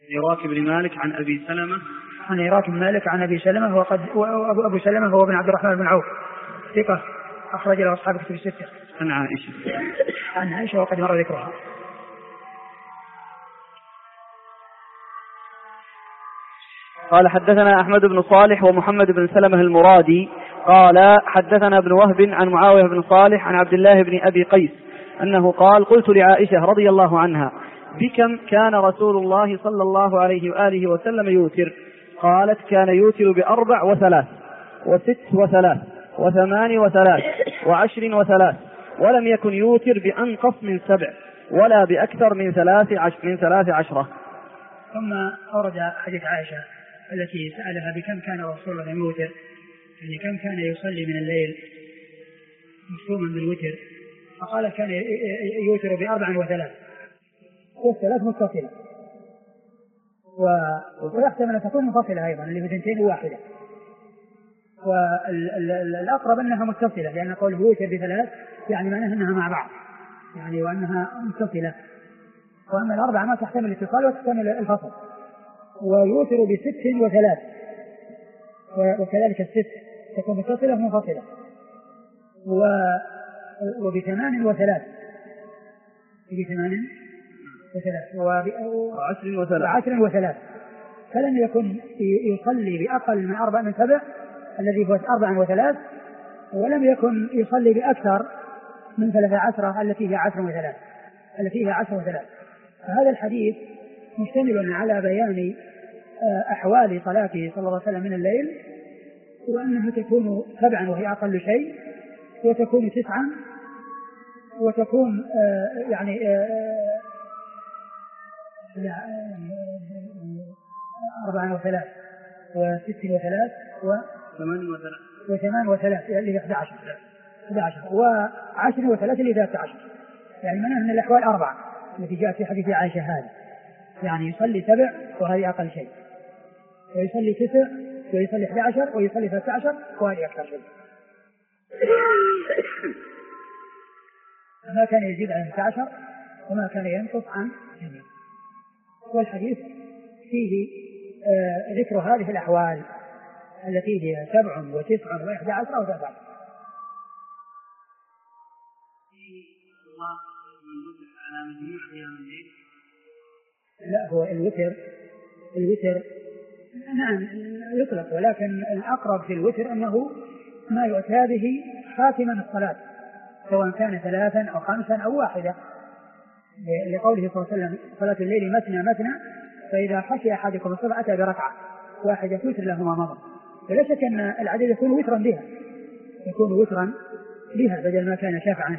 عراك بن مالك عن أبي سلمة. عن عراك بن مالك عن أبي سلمة وأبو سلمة هو بن عبد الرحمن بن عوف ثقة أخرج له أصحاب كتب الستة. عن عائشة وقد مر ذكرها. قال حدثنا أحمد بن صالح ومحمد بن سلمة المرادي قال حدثنا ابن وهب عن معاوية بن صالح عن عبد الله بن أبي قيس أنه قال قلت لعائشة رضي الله عنها بكم كان رسول الله صلى الله عليه وآله وسلم يوتر؟ قالت كان يوتر ب4 و3 و6 و3 و8 و3 و10 و3 ولم يكن يوتر بأنقص من 7 ولا بأكثر من 13. ثم أورد حديث عائشة التي سألها بكم كان رسول الله يوتر، يعني كم كان يصلي من الليل مفهوما بالوتر، فقال كان يوتر ب4 و3 والثلاث متصلة ويحتمل أن تكون متصلة أيضا اللي بثنتين وواحدة، والأقرب أنها متصلة لأن قوله يوتر ب3 يعني معناها أنها مع بعض يعني وأنها متصلة، وأما 4 ما تحتمل الاتصال وتحتمل الفصل. ويوتر ب6 و3 وكذلك 6 تكون متصلة ومنفصلة، وب8 و3 و10 و3 فلم يكن يصلي بأقل من 4 من 7 الذي هو 4 و3 ولم يكن يصلي بأكثر من 13 التي هي 10 و3 فهذا الحديث مشتمل على بيان أحوال صلاته صلى الله عليه وسلم من الليل، وأنها تكون 7 وهي أقل شيء، وتكون 9 وتكون 4 و3 و6 و3 و8 و3 اللي 11 و10 و3 اللي 13 يعني معناه أن الأحوال 4 التي جاءت في حديث عائشة هذا، يعني يصلي 7 وهذه أقل شيء، ويصلي 9 ويصلي 11 ويصلي 13 وهذه أكثر شيء. ما كان يزيد عن 11 وما كان ينقص عن 8. والحديث فيه ذكر هذه الأحوال التي هي 7 و9 و11 و13. لا هو الوتر نعم يطلق، ولكن الأقرب في الوتر أنه ما يؤتى به خاتما الصلاة سواء كان 3 أو 5 أو 1، لقوله صلى الله عليه وسلم صلاة الليل مثنى فإذا خشي أحدكم الصبح أتى بركعة واحدة توتر له ما مضى، فلا شك أن العدد يكون وترا بها بدل ما كان شفعا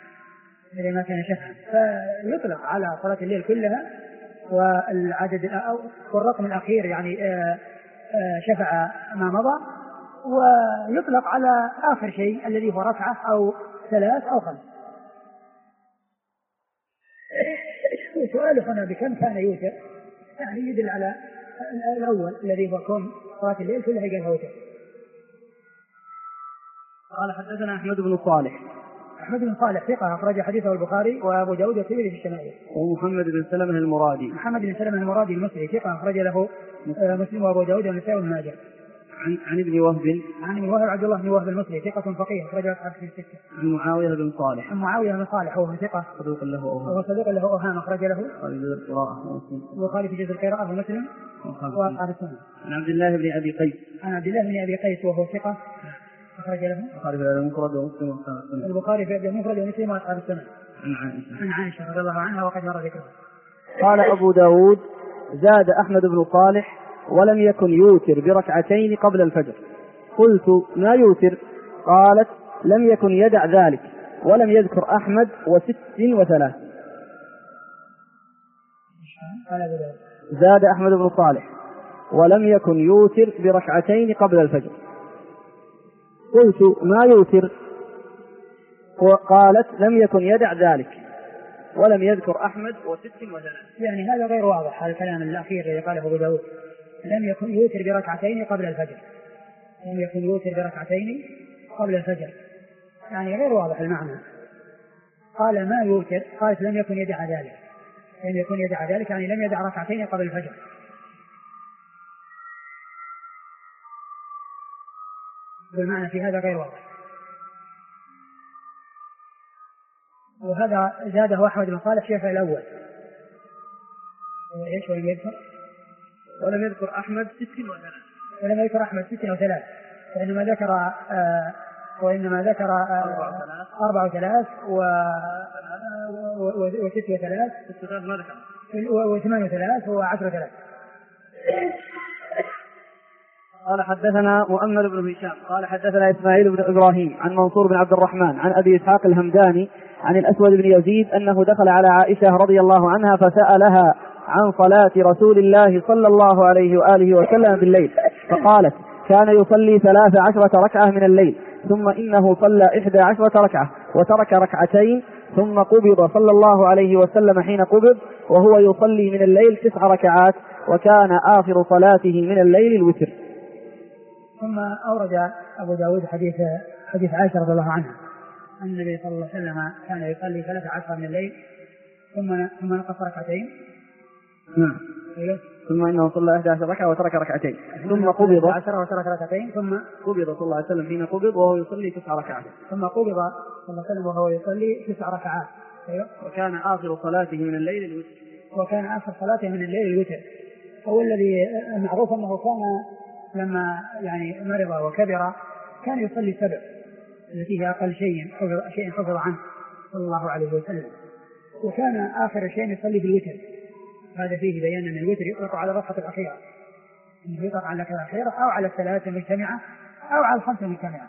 فيطلق على صلاة الليل كلها، والعدد والرقم الأخير يعني شفع ما مضى، ويطلق على آخر شيء الذي هو ركعة أو 3 أو 5. سؤال هنا بكم كان يوتر يعني يدل على الأول الذي هو كون صلاة الليل كلها قالها وتر. قال حدثنا أحمد بن صالح ثقة أخرج حديثه البخاري وأبو داود والترمذي في الشمائل. ومحمد بن سلمة المرادي المصري ثقة أخرج له مسلم وأبو داود والنسائي وابن ماجه. عن ابن وهب عبد الله بن وهب المصري ثقة فقيه أخرج له أصحاب الستة. عن معاوية بن صالح هو ثقة صدوق له أوهام أخرج له البخاري في جزء القراءة ومسلم وأصحاب السنة. عن عبد الله بن أبي قيس وهو ثقة أخرج له البخاري في المفرد ومسلم وأصحاب السنة. عن عائشة رضي الله عنها وقد مر ذكرها. قال أبو داود زاد أحمد بن صالح ولم يكن يوتر ب2 قبل الفجر. قلت ما يوتر؟ قالت لم يكن يدع ذلك، ولم يذكر أحمد و6 و3. زاد أحمد بن صالح ولم يكن يوتر ب2 قبل الفجر. قلت ما يوتر؟ قالت لم يكن يدع ذلك، ولم يذكر أحمد و6 و3. يعني هذا غير واضح، هذا الكلام الأخير الذي قاله أبو داود لم يكن يوتر ب2 قبل الفجر، يعني غير واضح المعنى. قال ما يوتر، قالت لم يكن يدع ذلك، لم يكن يدع ذلك يعني لم يدع ركعتين قبل الفجر. والمعنى في هذا غير واضح. وهذا زاده أحمد بن صالح شيخ الأول. ايش ولم يذكر؟ ولم يذكر أحمد 6 و3. ولم يذكر أحمد 6 و3، وإنما ذكر 4 و3 و6 و3 ما ذكر و8 و3 و10 و3. قال حدثنا مؤمل بن هشام قال حدثنا إسماعيل بن إبراهيم عن منصور بن عبد الرحمن عن أبي إسحاق الهمداني عن الأسود بن يزيد أنه دخل على عائشة رضي الله عنها فسألها عن صلاة رسول الله صلى الله عليه وآله وسلم بالليل، فقالت كان يصلي 13 ركعة من الليل، ثم إنه صلى 11 ركعة وترك ركعتين، ثم قبض صلى الله عليه وسلم حين قبض وهو يصلي من الليل 9 ركعات، وكان آخر صلاته من الليل الوتر. ثم أورد أبو داود حديث عائشة رضي الله عنها أن النبي صلى الله عليه وسلم كان يصلي 13 من الليل ثم نقص ركعتين. نعم. ثم إنه صلى 11 ركعة وترك ركعتين، ثم قبض 10 وترك ركعتين، ثم قبض صلى الله عليه وسلم حين قبض وهو يصلي 9 ركعات، ثم قبض صلى الله عليه وسلم وهو يصلي 9 ركعات. وكان آخر صلاته من الليل الوتر. وكان آخر صلاته من الليل الوتر. هو الذي معروف أنه كان لما يعني مرض وكبر كان يصلي 7 التي هي أقل شيء حفظ عنه صلى الله عليه وسلم، وكان آخر شيء يصلي في الوتر. هذا فيه بيان أن الوتر يطلق على الركعة الأخيرة، يطلق على الركعة الأخيرة أو على 3 مجتمعة أو على 5 مجتمعة.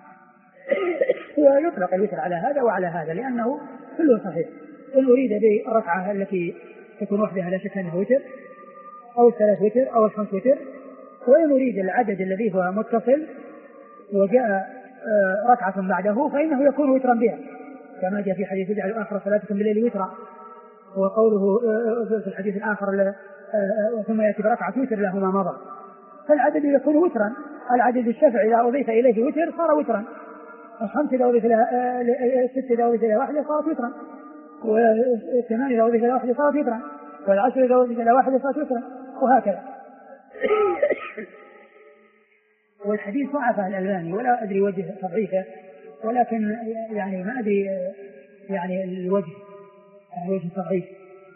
ويطلق الوتر على هذا وعلى هذا لأنه كله صحيح. إن أريد بالركعة التي تكون وحدها لا شك أنها وتر، أو 3 وتر أو 5 وتر. وإن أريد العدد الذي هو متصل وجاء ركعة بعده فإنه يكون وترا بها، كما جاء في حديث اجعلوا آخر صلاتكم بالليل وترا، وقوله في الحديث الآخر ثم يأتي بركعة وتر له ما مضى. فالعدد يكون وترا. العدد الشفع إذا أضيف إليه وتر صار وترا، 5 إذا أضيف إلى 6 إذا أضيف إلى 1 صارت وترا، و8 إذا أضيف إلى 1 صارت وترا، وال10 إذا أضيف إلى 1 صارت وترا، وهكذا. والحديث ضعفه الألباني ولا أدري وجه تضعيفه، ولكن يعني ما أدري يعني الوجه وجه تضعيف.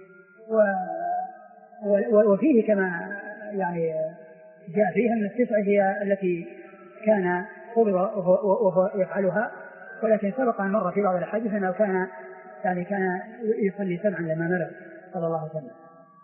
وفيه كما يعني جاء فيها أن 9 هي التي كان قبض وهو يفعلها، ولكن سبق أن مر في بعض الحديث أنه كان يصلي 7 لما مرض صلى الله عليه وسلم.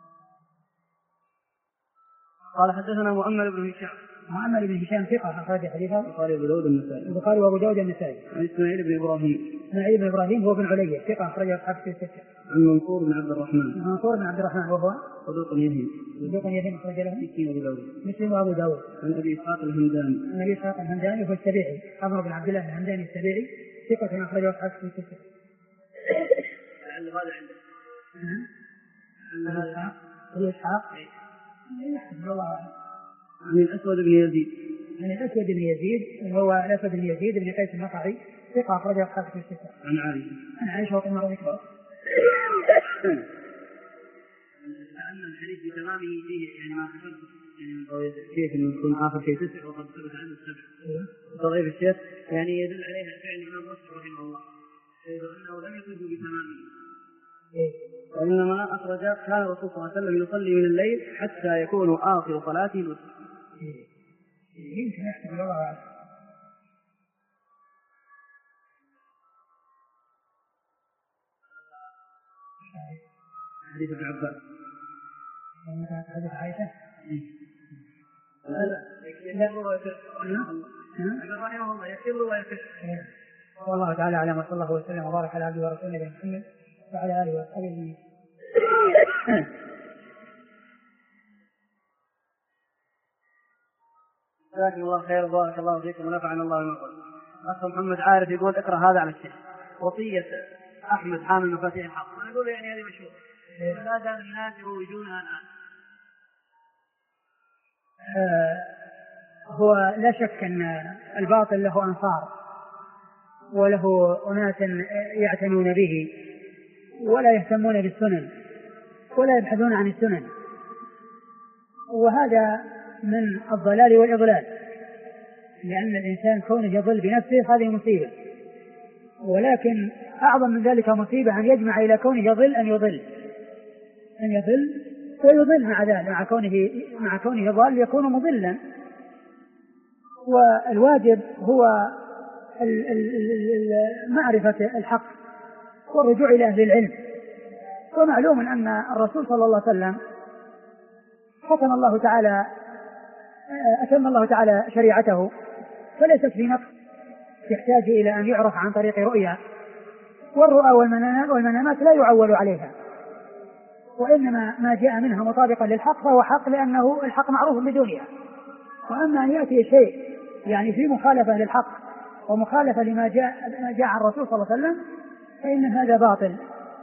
قال حدثنا مؤمل بن هشام. مؤمل بن هشام ثقة أخرج حديثه البخاري وأبو داود النسائي. البخاري وأبو داود النسائي. عن إسماعيل بن إبراهيم. إسماعيل بن إبراهيم هو بن علي ثقة أخرج أصحاب الكتب الستة. عن منصور بن عبد الرحمن. منصور بن عبد الرحمن وهو صدوق يهم. صدوق يهم أخرج له مسلم وأبو داود. عن أبي إسحاق الهمداني. عن أبي إسحاق الهمداني هو السبيعي عمرو بن عبد الله الهمداني السبيعي ثقة أخرج أصحاب الكتب الستة. لعل هذا عنده. أبو إسحاق. الله. عن الأسود بن يزيد. عن الأسود بن يزيد هو الأسود بن يزيد بن قيس النقعي ثقة أخرج أصحاب الكتب الستة. عن عائشة. عن عائشة رضي الله عنها. أن الحديث بتمامه فيه يعني ما ذكرت يعني كيف إنه يكون آخر شيء 9 وقد ثبت عنه 7. ضعيف الشيخ يعني يدل عليها فعل الإمام مسلم رحمه الله أنه لم يكن بتمامه، وإنما أخرج كان الرسول صلى الله عليه وسلم يصلي من الليل حتى يكون آخر صلاته الوتر. يمكن يحتمل الله أعلم. حديث ابن عباس. حديث عائشة. والله تعالى أعلم، وصلى الله وسلم وبارك على عبده ورسوله محمد وعلى آله وصحبه أجمعين. جزاكم الله خير بارك الله فيكم ونفعنا الله بما قلت. أخ محمد عارف يقول اقرأ هذا على الشيخ. وصية أحمد حامل مفاتيح الحق. أنا أقول يعني هذه مشهورة لا زال الناس يروجونها الآن. هو لا شك أن الباطل له أنصار وله أناس يعتنون به ولا يهتمون بالسنن، ولا يبحثون عن السنن، وهذا من الضلال والإضلال، لأن الإنسان كونه يضل بنفسه هذه مصيبة، ولكن أعظم من ذلك مصيبة أن يجمع إلى كونه يضل أن يضل ويضل مع ذلك، مع كونه ضال يكون مضلا. والواجب هو معرفة الحق والرجوع إلى أهل العلم. ومعلوم أن الرسول صلى الله عليه وسلم أتم الله تعالى شريعته، فليست في نقص يحتاج إلى أن يعرف عن طريق رؤيا، والرؤى والمنامات لا يعول عليها، وإنما ما جاء منها مطابقا للحق فهو حق، لأنه الحق معروف بدونها. وأما أن يأتي شيء يعني في مخالفة للحق ومخالفة لما جاء عن الرسول صلى الله عليه وسلم فإن هذا باطل.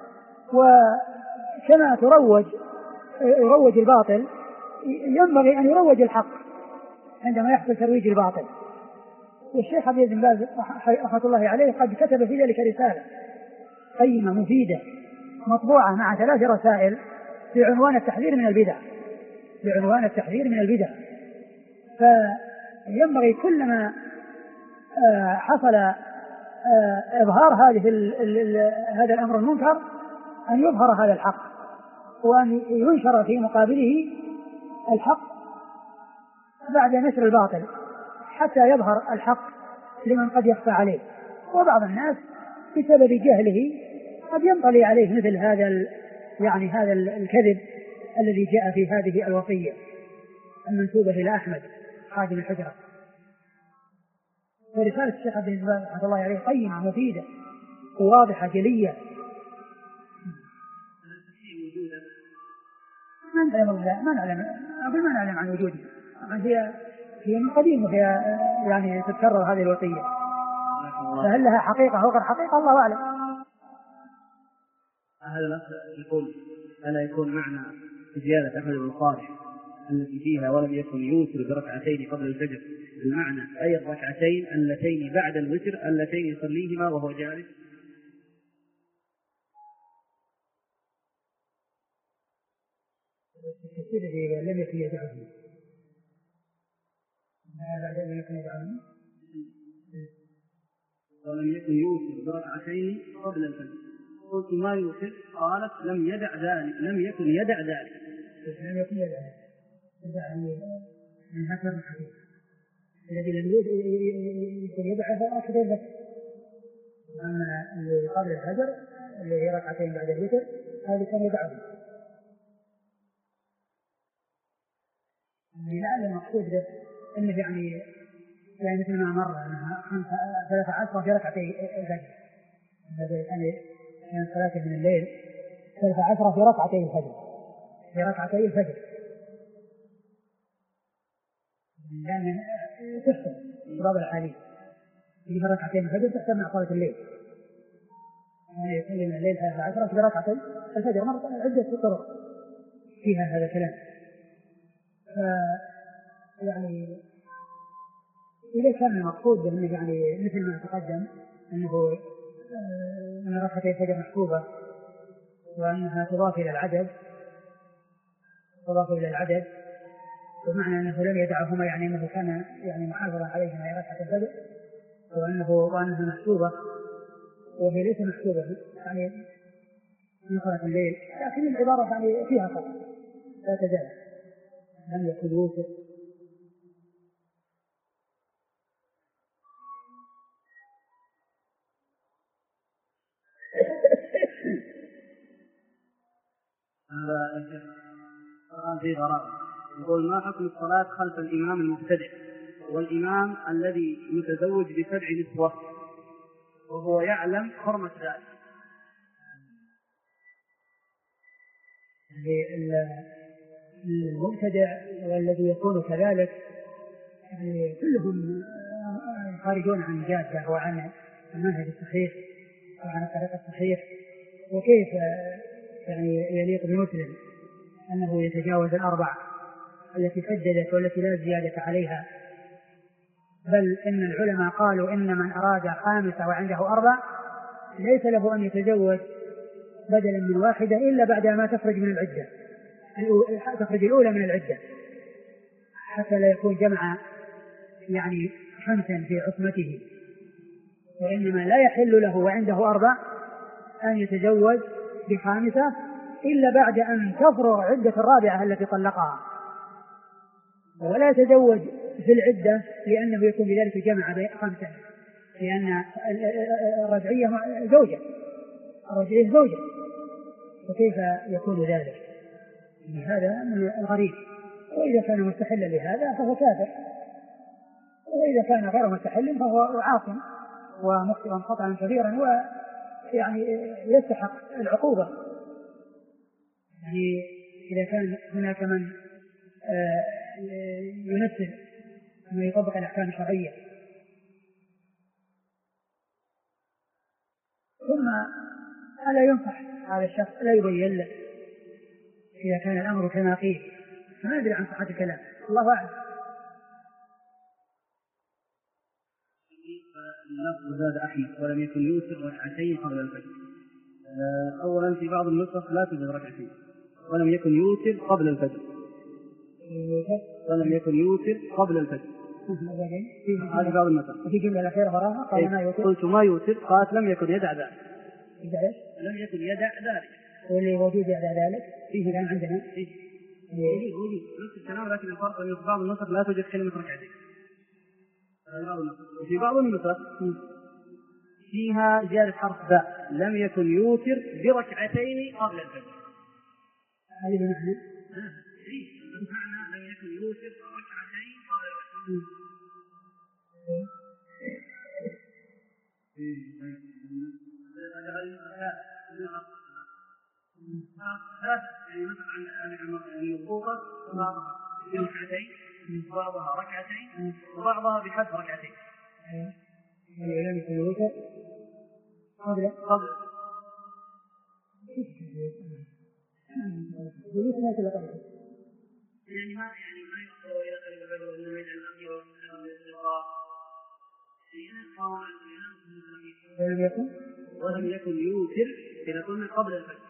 وكما يروج الباطل ينبغي أن يروج الحق عندما يحصل ترويج الباطل. والشيخ عبد بن باز رحمة الله عليه قد كتب في ذلك رسالة قيمة مفيدة مطبوعة مع 3 رسائل بعنوان التحذير من البدع. فينبغي كلما حصل إظهار هذا الأمر المنكر أن يظهر هذا الحق، وأن ينشر في مقابله الحق بعد نشر الباطل حتى يظهر الحق لمن قد يخفى عليه. وبعض الناس بسبب جهله قد ينطلي عليه مثل هذا الكذب الذي جاء في هذه الوصية المنسوبة إلى أحمد خادم الحجرة. ورسالة الشيخ عبد الباز رحمة الله عليه قيمة مفيدة وواضحة جلية. ما نعلم عن وجوده، هي من قديم وهي يعني تتكرر هذه الوصية، فهل لها حقيقة أو غير حقيقة الله أعلم. هذا الأخ يقول ألا يكون معنى زيادة أحمد بن صالح التي فيها ولم يكن يوتر بركعتين قبل الفجر المعنى أي الركعتين اللتين بعد الوتر اللتين يصليهما وهو جالس؟ لم يكن يدعوني ولم يكن يوتر بركعتين قبل الفجر. قلت ما يوتر؟ قالت لم يكن يدع ذلك. من هكذا الحديث الذي لم يكن يدعه أكثر بس. أما اللي قبل الفجر اللي هي ركعتين بعد الوتر هذه كان يدعه. لعل المقصود به أنه يعني مثل ما مر أنها 13 في ركعتي الفجر، كان صلاة من الليل 13 في ركعتي الفجر لأن تحسن بعض الحديث في ركعتين الفجر تحسن مع صلاة الليل، يعني يكون من الليل 13 في ركعتي الفجر مرة عدة طرق فيها هذا الكلام. يعني إذا كان المقصود بأنه يعني مثل ما تقدم أنه أن ركعتي الفجر محسوبة وأنها تضاف إلى العدد ومعنى أنه لم يدعهما يعني أنه كان يعني محافظا عليهما هي ركعة الفجر وأنها محسوبة وهي ليس محسوبة يعني من صلاة الليل، لكن العبارة يعني فيها فرق لا تزال لم يكن يوسف. هذا في غرابة يقول ما حكم الصلاة خلف الإمام المبتدع والإمام الذي يتزوج ب7 نسوة وهو يعلم حرمة ذلك؟ المبتدع والذي يكون كذلك يعني كلهم خارجون عن الجادة وعن المنهج الصحيح وعن الطريق الصحيح. وكيف يعني يليق بمسلم أنه يتجاوز 4 التي سددت والتي لا زيادة عليها؟ بل إن العلماء قالوا إن من أراد 5 وعنده 4 ليس له أن يتزوج بدلا من واحدة إلا بعد ما تخرج من العدة، تخرج الأولى من العدة، حتى لا يكون جمع يعني 5 في عصمته. وإنما لا يحل له وعنده 4 أن يتزوج ب5 إلا بعد أن تفرغ عدة الرابعة التي طلقها، ولا يتزوج في العدة لأنه يكون بذلك جمع 5، لأن الرجعية زوجة، الرجعية زوجة، وكيف يكون ذلك؟ هذا من الغريب. وإذا كان مستحلا لهذا فهو كافر، وإذا كان غير مستحل فهو عاصم ومخطئ خطأ كبيرا ويعني يستحق العقوبة. يعني إذا كان هناك من ينفذ ما يطبق الأحكام الشرعية. ثم ألا ينصح هذا الشخص، لا يبين له إذا كان الأمر كما قيل، ما أدري عن صحة الكلام، الله أعلم. اللفظ زاد أحمد ولم يكن يوتر ركعتين قبل الفجر. أولا في بعض النسخ لا توجد ركعتين، ولم يكن يوتر قبل الفجر، ولم يكن يوتر قبل الفجر. هذه بعض النسخ. وفي جملة الأخيرة وراها قال ما يوتر، قلت ما يوتر، قالت لم يكن يدع ذلك. لم يكن يدع ذلك. واللي موجود يدع ذلك فيه الآن عندنا وجود نفس الكلام، لكن الفرق أنه في بعض النسخ لا توجد كلمة ركعتين. في بعض النسخ فيها زيادة حرف باء، لم يكن يوتر بركعتين قبل الفجر. هذه بمعنى لم يكن يوتر ركعتين قبل الفجر. بعضها ركعتين وبعضها بحذف ركعتين. لم يكن يوتر قبل يعني ما يقدر إلى قلب البر وإنما يجعل الأخير ولم يكن يوتر إذا قلنا قبل الفجر.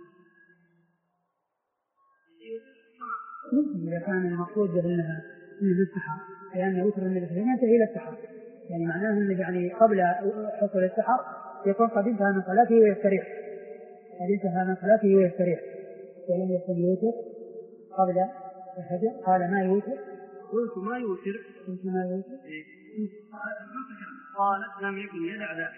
إذا كان المقصود بأنها من السحر، لأن يوتر من الفجر ينتهي إلى السحر، يعني معناه أنه يعني قبل حصول السحر يكون قد انتهى من صلاته ويستريح، ولم يكن يوتر قبل الفجر. قال ما يوتر، قلت ما يوتر، قالت لم يكن يدع ذلك.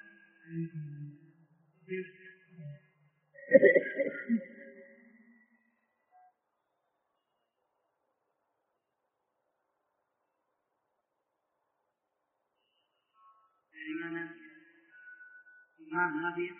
ما في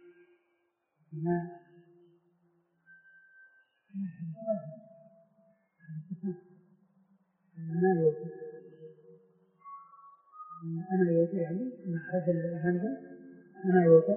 أنا يوتر يعني مع هذا الهمزة أنا يوتر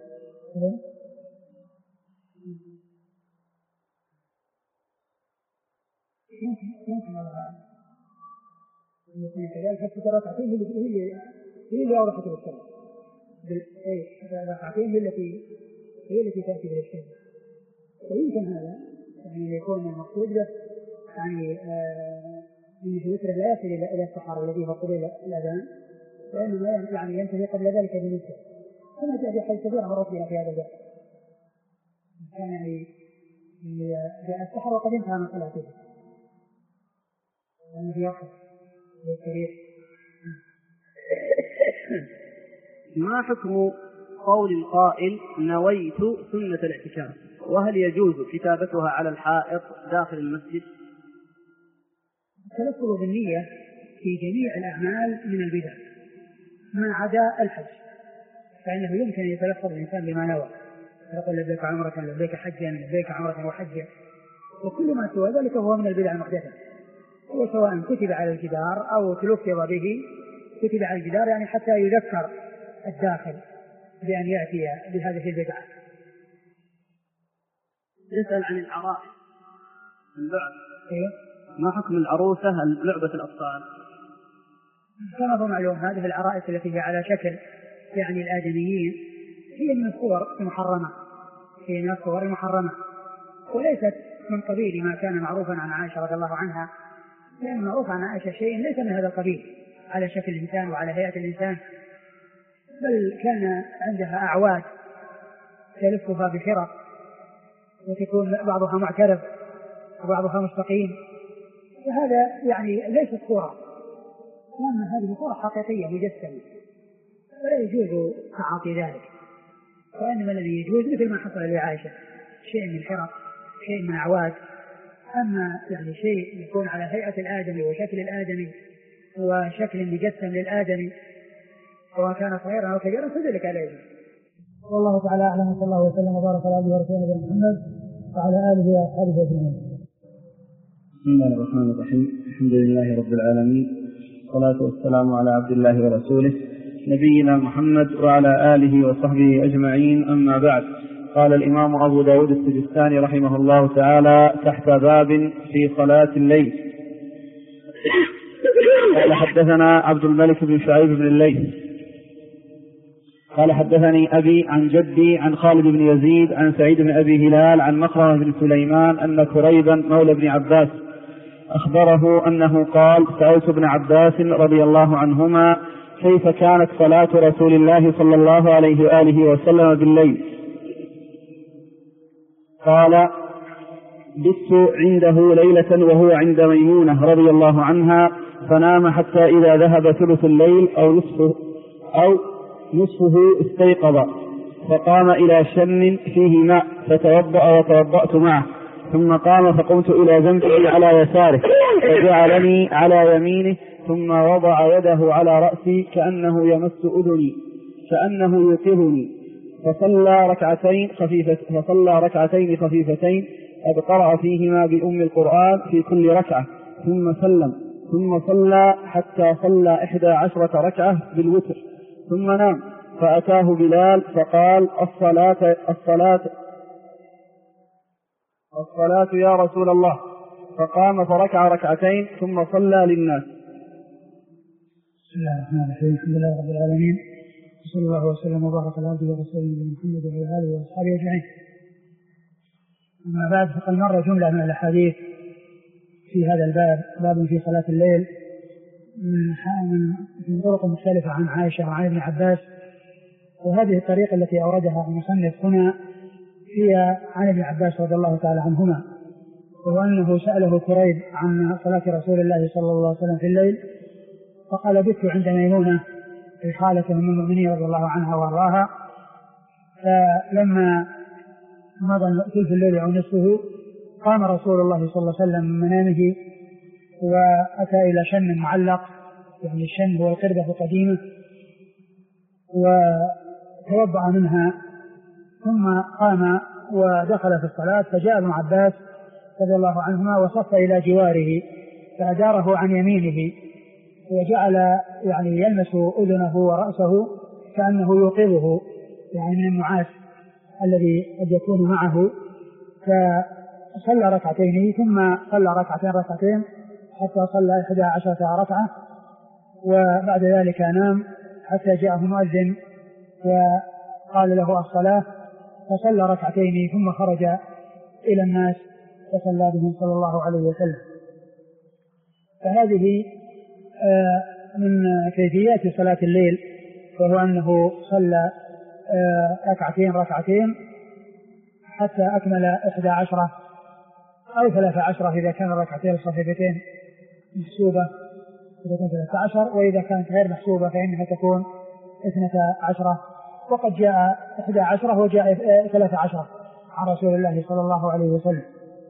يمكن كذلك حتى ركعتين هي اللي أوضحت بالسنة، ركعتين هي التي تأتي بالسنة. ويمكن هذا يعني يكون المقصود به يعني أن الوتر لا يصل إلى السحر الذي هو قبيل الأذان، لأنه يعني ينتهي قبل ذلك بنسبة. كما جاء في حديث كثيرة مرت بنا في هذا الباب، كان يعني جاء السحر وقد انتهى من صلاته، لأنه يصل للكريم. ما حكم قول القائل نويت سنة الاعتكاف، وهل يجوز كتابتها على الحائط داخل المسجد؟ التلفظ بالنية في جميع الأعمال من البدع ما عدا الحج، فإنه يمكن أن يتلفظ الإنسان بما نوى، يقول لبيك عمرة لبيك حجا لبيك عمرة وحجا، وكل ما سوى ذلك هو من البدع المحدثة، وسواء كتب على الجدار أو تلفظ به. كتب على الجدار يعني حتى يذكر الداخل بأن يأتي بهذه البدعة. نسأل عن العرائس اللعب. ما حكم العروسة لعبة الأطفال؟ كما هو معلوم هذه العرائس التي هي على شكل يعني الآدميين هي من الصور المحرمة، من الصور المحرمة، وليست من قبيل ما كان معروفا عن عائشة رضي الله عنها، لأن معروف عن عائشة شيء ليس من هذا القبيل على شكل الإنسان وعلى هيئة الإنسان، بل كان عندها أعواد تلفها بخرق وتكون بعضها معترف وبعضها مستقيم، وهذا يعني ليست صورة، وأما هذه صورة حقيقية مجسمة، فلا يجوز تعاطي ذلك، وإنما الذي يجوز مثل ما حصل لعائشة شيء من خرق شيء من أعواد. أما يعني شيء يكون على هيئة الآدمي وشكل الآدمي وشكل مجسم للآدمي سواء كان صغيرا أو كبيرا فذلك لا يجوز. والله تعالى أعلم، وصلى الله وسلم وبارك على عبده ورسوله محمد وعلى آله وأصحابه أجمعين. بسم الله الرحمن الرحيم. الحمد لله رب العالمين، والصلاة والسلام على عبد الله ورسوله نبينا محمد وعلى آله وصحبه أجمعين، أما بعد. قال الإمام أبو داود السجستاني رحمه الله تعالى تحت باب في صلاة الليل. قال حدثنا عبد الملك بن شعيب بن الليث قال حدثني أبي عن جدي عن خالد بن يزيد عن سعيد بن أبي هلال عن مخرمة بن سليمان أن كريبا مولى بن عباس أخبره أنه قال سألت ابن عباس رضي الله عنهما كيف كانت صلاة رسول الله صلى الله عليه وآله وسلم بالليل؟ قال بت عنده ليلة وهو عند ميمونة رضي الله عنها، فنام حتى إذا ذهب ثلث الليل أو نصفه استيقظ، فقام إلى شن فيه ماء فتوضأ وتوضأت معه، ثم قام فقمت إلى جنبه على يساره فجعلني على يمينه، ثم وضع يده على رأسي كأنه يمس أذني كأنه يوقظني، فصلى ركعتين خفيفتين قد قرأ فيهما بأم القرآن في كل ركعة، ثم سلم، ثم صلى حتى صلى 11 ركعة بالوتر، ثم نام، فأتاه بلال فقال الصلاة يا رسول الله، فقام فركع ركعتين ثم صلى للناس. بسم الله الرحمن الرحيم. الحمد لله رب العالمين، صلى الله وسلم وبارك على عبده ورسوله محمد وعلى آله وأصحابه أجمعين. أما بعد، فقد مر جملة من الأحاديث في هذا الباب، باب في صلاة الليل، من طرق مختلفة عن عائشة وعن ابن عباس، وهذه الطريقة التي أوردها المصنف هنا هي عن ابن عباس رضي الله تعالى عنهما، وهو أنه سأله كريب عن صلاة رسول الله صلى الله عليه وسلم في الليل، فقال بت عند ميمونة خالته من المؤمنين رضي الله عنها وارضاها، فلما مضى ثلث الليل أو نصفه قام رسول الله صلى الله عليه وسلم من منامه وأتى إلى شن معلق، يعني الشن هو القردة القديمة، وتوضأ منها، ثم قام ودخل في الصلاة، فجاء ابن عباس رضي الله عنهما وصف إلى جواره فأداره عن يمينه، وجعل يعني يلمس أذنه ورأسه كأنه يوقظه يعني من النعاس الذي قد يكون معه، فصلى ركعتين ثم صلى ركعتين حتى صلى 11 ركعة، وبعد ذلك نام حتى جاءه مؤذن وقال له الصلاة، فصلى ركعتين ثم خرج إلى الناس وصلى بهم صلى الله عليه وسلم. فهذه من كيفيات صلاة الليل، وهو أنه صلى ركعتين حتى أكمل 11 أو 13 إذا كان الركعتين الخفيفتين محسوبة، إذا كانت 13، وإذا كانت غير محسوبة فإنها تكون 12، وقد جاء 11 وجاء 13 عن رسول الله صلى الله عليه وسلم.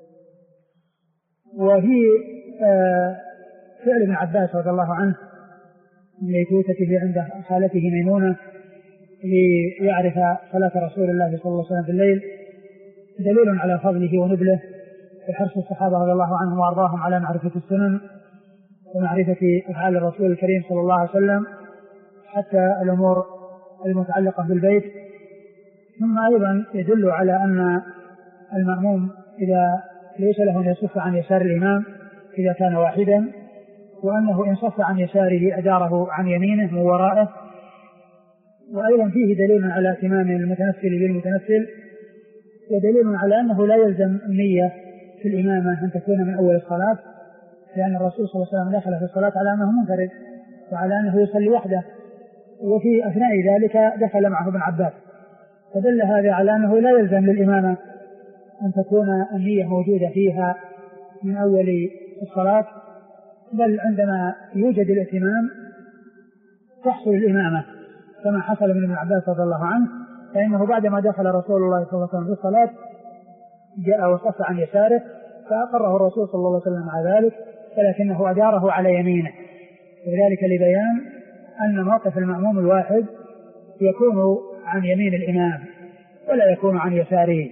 وفي فعل ابن عباس رضي الله عنه من ليتوتته عند خالته ميمونة ليعرف صلاة رسول الله صلى الله عليه وسلم في الليل دليل على فضله ونبله وحرص الصحابة رضي الله عنهم وأرضاهم على معرفة السنن ومعرفة أفعال الرسول الكريم صلى الله عليه وسلم، حتى الأمور المتعلقة بالبيت. ثم أيضا يدل على أن المأموم إذا ليس له أن يصف عن يسار الإمام إذا كان واحدا، وأنه إن صف عن يساره أداره عن يمينه وورائه. وأيضا فيه دليل على اهتمام المتنفل بالمتنفل، ودليل على أنه لا يلزم النية في الإمامة أن تكون من أول الصلاة، لأن الرسول صلى الله عليه وسلم دخل في الصلاة على أنه منفرد وعلى أنه يصلي وحده، وفي أثناء ذلك دخل معه ابن عباس، فدل هذا على أنه لا يلزم للإمامة أن تكون النية موجودة فيها من أول الصلاة، بل عندما يوجد الائتمام تحصل الإمامة كما حصل من ابن عباس رضي الله عنه، فإنه بعدما دخل رسول الله صلى الله عليه وسلم في الصلاة جاء وصف عن يساره فأقره الرسول صلى الله عليه وسلم على ذلك، ولكنه أداره على يمينه، وذلك لبيان أن موقف المأموم الواحد يكون عن يمين الإمام ولا يكون عن يساره.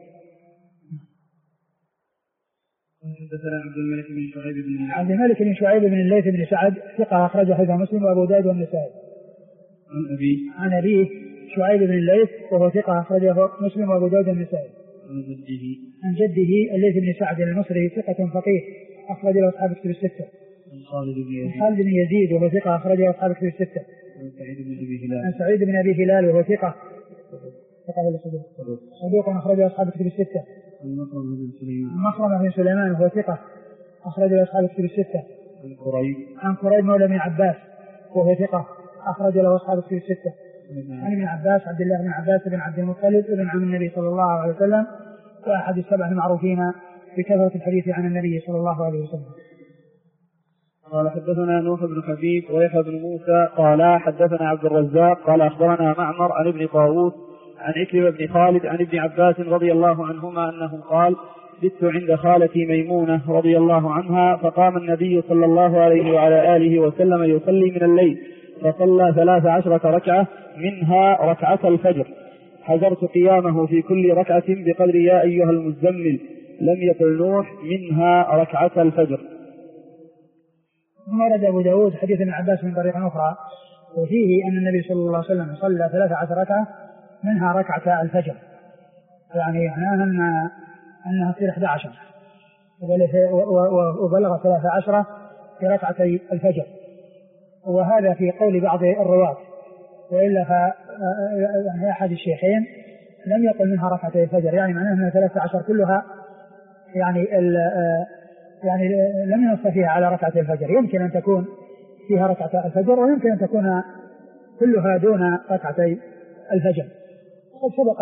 عبد الملك بن شعيب بن الليث بن سعد ثقة أخرجه حديث مسلم وأبو داود والنسائي. عن أبيه شعيب بن الليث وهو ثقة أخرجه مسلم وأبو داود والنسائي. عن جده الليث بن سعد المصري ثقة فقيه أخرج له أصحاب الكتب الستة. خالد بن يزيد وهو ثقة أخرجه أصحاب الكتب الستة. عن سعيد بن أبي هلال وهو ثقة صدوق أخرجه أصحاب الكتب الستة. مخرمة بن سليمان وهو ثقة أخرج له أصحاب الكتب الستة. عن قريب مولى بن عباس وهو ثقة أخرج له أصحاب الكتب الستة. عن ابن عباس عبد الله بن عباس بن عبد المطلب ابن عم النبي صلى الله عليه وسلم وأحد السبع المعروفين بكثرة الحديث عن النبي صلى الله عليه وسلم. قال حدثنا نوح بن حبيب ويحيى بن موسى قال حدثنا عبد الرزاق قال أخبرنا معمر عن ابن طاووس عن عكرمة بن خالد عن ابن عباس رضي الله عنهما أنه قال بت عند خالتي ميمونة رضي الله عنها فقام النبي صلى الله عليه وعلى آله وسلم يصلي من الليل فصلى 13 ركعة منها ركعة الفجر حذرت قيامه في كل ركعة بقدر يا أيها المزمل لم يقل نوح منها ركعة الفجر. ورد أبو داود حديث ابن عباس من طريق أخرى وفيه أن النبي صلى الله عليه وسلم صلى 13 ركعة منها ركعة الفجر، يعني معناها أنها تصير 11 وبلغ 13 في ركعتي الفجر، وهذا في قول بعض الرواة، وإلا يعني أحد الشيخين لم يقل منها ركعتي الفجر، يعني معناها أن 13 كلها يعني لم ينص فيها على ركعتي الفجر، يمكن أن تكون فيها ركعة الفجر ويمكن أن تكون كلها دون ركعتي الفجر. وقد سبق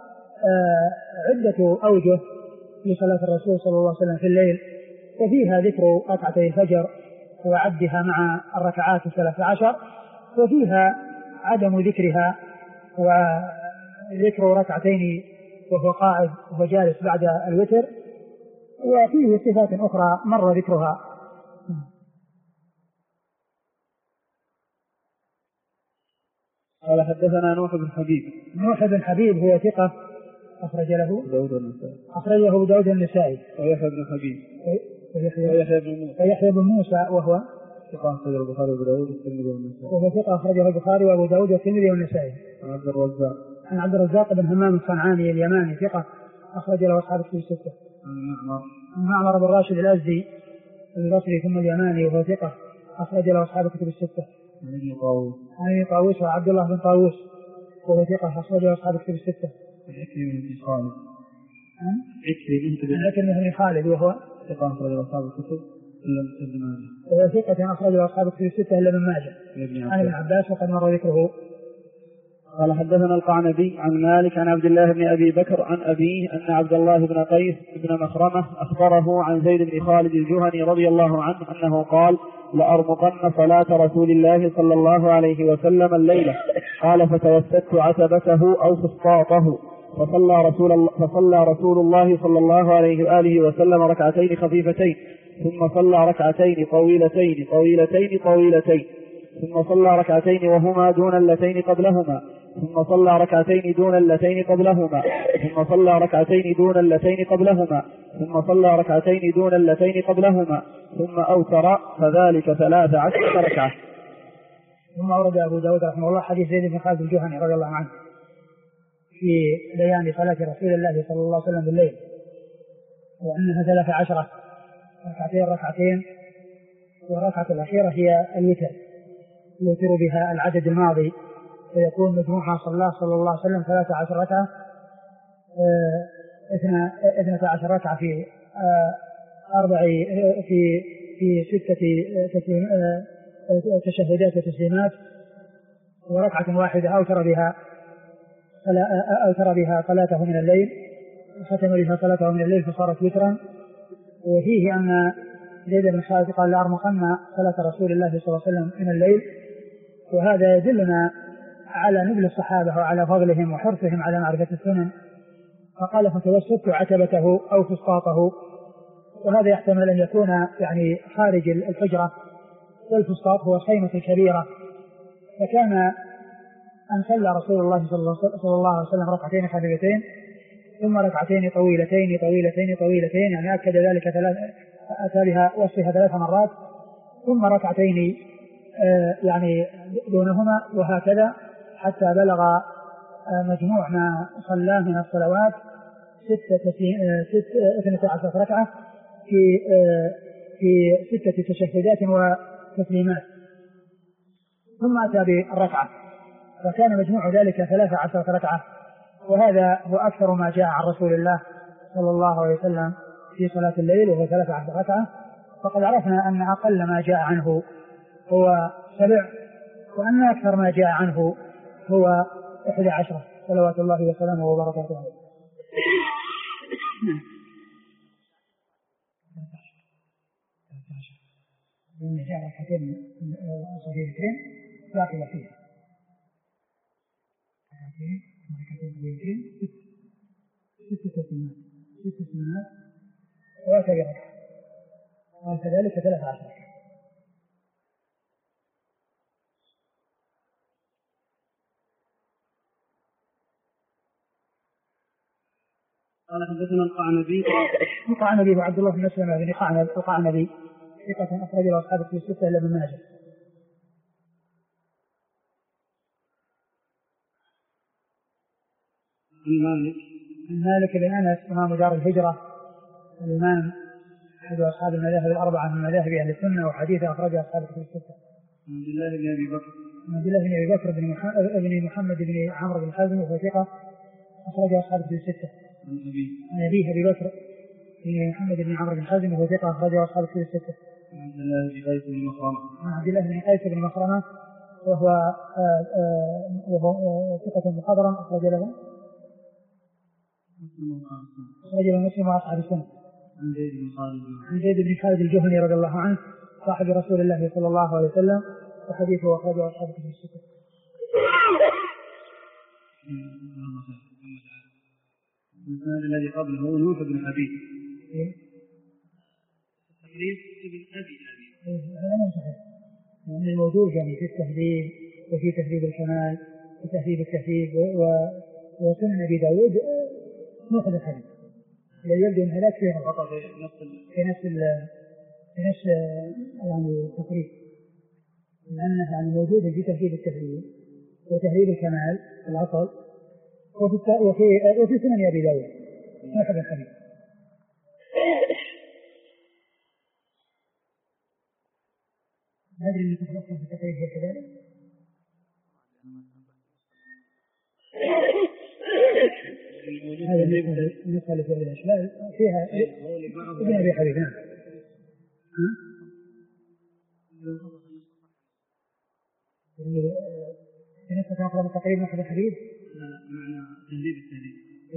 عدة أوجه لصلاة الرسول صلى الله عليه وسلم في الليل، وفيها ذكر ركعتي الفجر وعدها مع الركعات 13، وفيها عدم ذكرها وذكر ركعتين وهو قاعد وهو جالس بعد الوتر، وفيه صفات أخرى مر ذكرها. قال حدثنا نوح بن حبيب. نوح بن حبيب هو ثقة أخرج له أبو داود النسائي. ويحيى بن حبيب ويحيى بن موسى وهو ثقة أخرجه البخاري وأبو داود والترمذي والنسائي. وهو ثقة أخرجه البخاري وأبو داود والترمذي والنسائي. عن عبد الرزاق بن همام الصنعاني اليماني ثقة أخرج له أصحاب الكتب الستة. عن معمر بن راشد الأزدي البصري ثم اليماني وهو ثقة أخرج له أصحاب الكتب الستة. عن طاووس وعبد الله بن طاووس وهو ثقة أخرج له أصحاب الكتب الستة. عكرمة بن خالد وهو ثقة أخرج له أصحاب الكتب إلا ابن ماجه. وهو ثقة أخرج له أصحاب الكتب الستة إلا ابن ماجه. عن ابن عباس وقد مر ذكره. قال حدثنا القعنبي عن مالك عن عبد الله بن أبي بكر عن أبيه أن عبد الله بن قيس بن مخرمة أخبره عن زيد بن خالد الجهني رضي الله عنه أنه قال لأرمقن صلاة رسول الله صلى الله عليه وسلم الليلة. قال فتوسدت عتبته أو فسطاطه فصلى رسول الله صلى الله عليه وآله وسلم ركعتين خفيفتين ثم صلى ركعتين طويلتين ثم صلى ركعتين وهما دون اللتين قبلهما ثم صلى ركعتين دون اللتين قبلهما ثم صلى ركعتين دون اللتين قبلهما ثم صلى ركعتين دون اللتين قبلهما ثم أوتر فذلك 13 ركعة. ثم أورد أبو داود رحمه الله حديث زيد بن خالد الجهني رضي الله عنه في بيان صلاة رسول الله صلى الله عليه وسلم بالليل، وأنها 13 ركعتين والركعة الأخيرة هي الوتر يوتر بها العدد الماضي، فيكون مجموعها صلى الله عليه وسلم 13 ركعة 12 ركعة في في 6 تشهدات وتسليمات، وركعة واحدة أوتر بها صلاته من الليل، وختم بها صلاته من الليل فصارت وترا. وفيه أن زيد بن خالد قال لأرمقن صلاة رسول الله صلى الله عليه وسلم من الليل، وهذا يدلنا على نبل الصحابة وعلى فضلهم وحرصهم على معرفة السنن. فقال فتوسطت عتبته أو فسطاطه، وهذا يحتمل أن يكون يعني خارج الحجرة، والفسطاط هو خيمة كبيرة. فكان أن صلى رسول الله صلى الله عليه وسلم ركعتين خفيفتين ثم ركعتين طويلتين يعني أكد ذلك أتى بها وصفها 3 مرات، ثم ركعتين يعني دونهما، وهكذا حتى بلغ مجموع ما صلاه من الصلوات 12 ركعة في 6 تشهدات وتسليمات، ثم أتى بالركعة، فكان مجموع ذلك 13 ركعة. وهذا هو أكثر ما جاء عن رسول الله صلى الله عليه وسلم في صلاة الليل، وهو 13 ركعة. فقد عرفنا أن أقل ما جاء عنه هو 7، وأن أكثر ما جاء عنه هو 11 صلوات الله وسلامه وبركاته عليه. من جاء ركعتين صغيرتين باقي فيها ركعتين 6 تسليمات وأتى بركعة، وكذلك 13. قال حدثنا القعنبي وعبد الله بن مسلمة بن القعنبي ثقة أخرج له أصحاب في 6 إلا ابن ماجه. مالك بن أنس إمام دار الهجرة، الإمام أحد أصحاب المذاهب الأربعة من مذاهب أهل السنة، وحديثه أخرجه أصحاب في 6. عبد الله بن أبي بكر بن محمد بن عمرو بن حزم وهو ثقة أخرجه أصحاب في 6. عن أبيه أبي بكر بن محمد بن عمرو بن حزم وهو ثقة أخرجه أصحاب في 6. عبد الله بن قيس بن مخرمة وهو ثقة مخضرم أخرج له مسلم وأصحاب السنة. عن زيد بن خالد الجهني رضي الله عنه صاحب رسول الله صلى الله عليه وسلم، وحديثه أخرجه أصحاب في 6. الإسناد الذي قبله نوح بن حبيب تقريب ابن أبي حبيب. هذا ما صحيح، يعني الموجود يعني في التهذيب وفي تهذيب الكمال وتهذيب التهذيب وسنن أبي داود نوح بن حبيب، الذي يبدو أن هلاك فيه الخطأ في نفس يعني التقريب، لأنه يعني موجود في تهذيب التهذيب وتهذيب الكمال العصر وفي سنن أبي داود نوح بن حبيب. هذه اللي تفرقها في التقريب هي كذلك. هذا النسخة اللي فيها الأشبال فيها ابن أبي حبيب. نعم. نسخة أقرب التقريب نوح بن حبيب. معنى تهذيب التهذيب.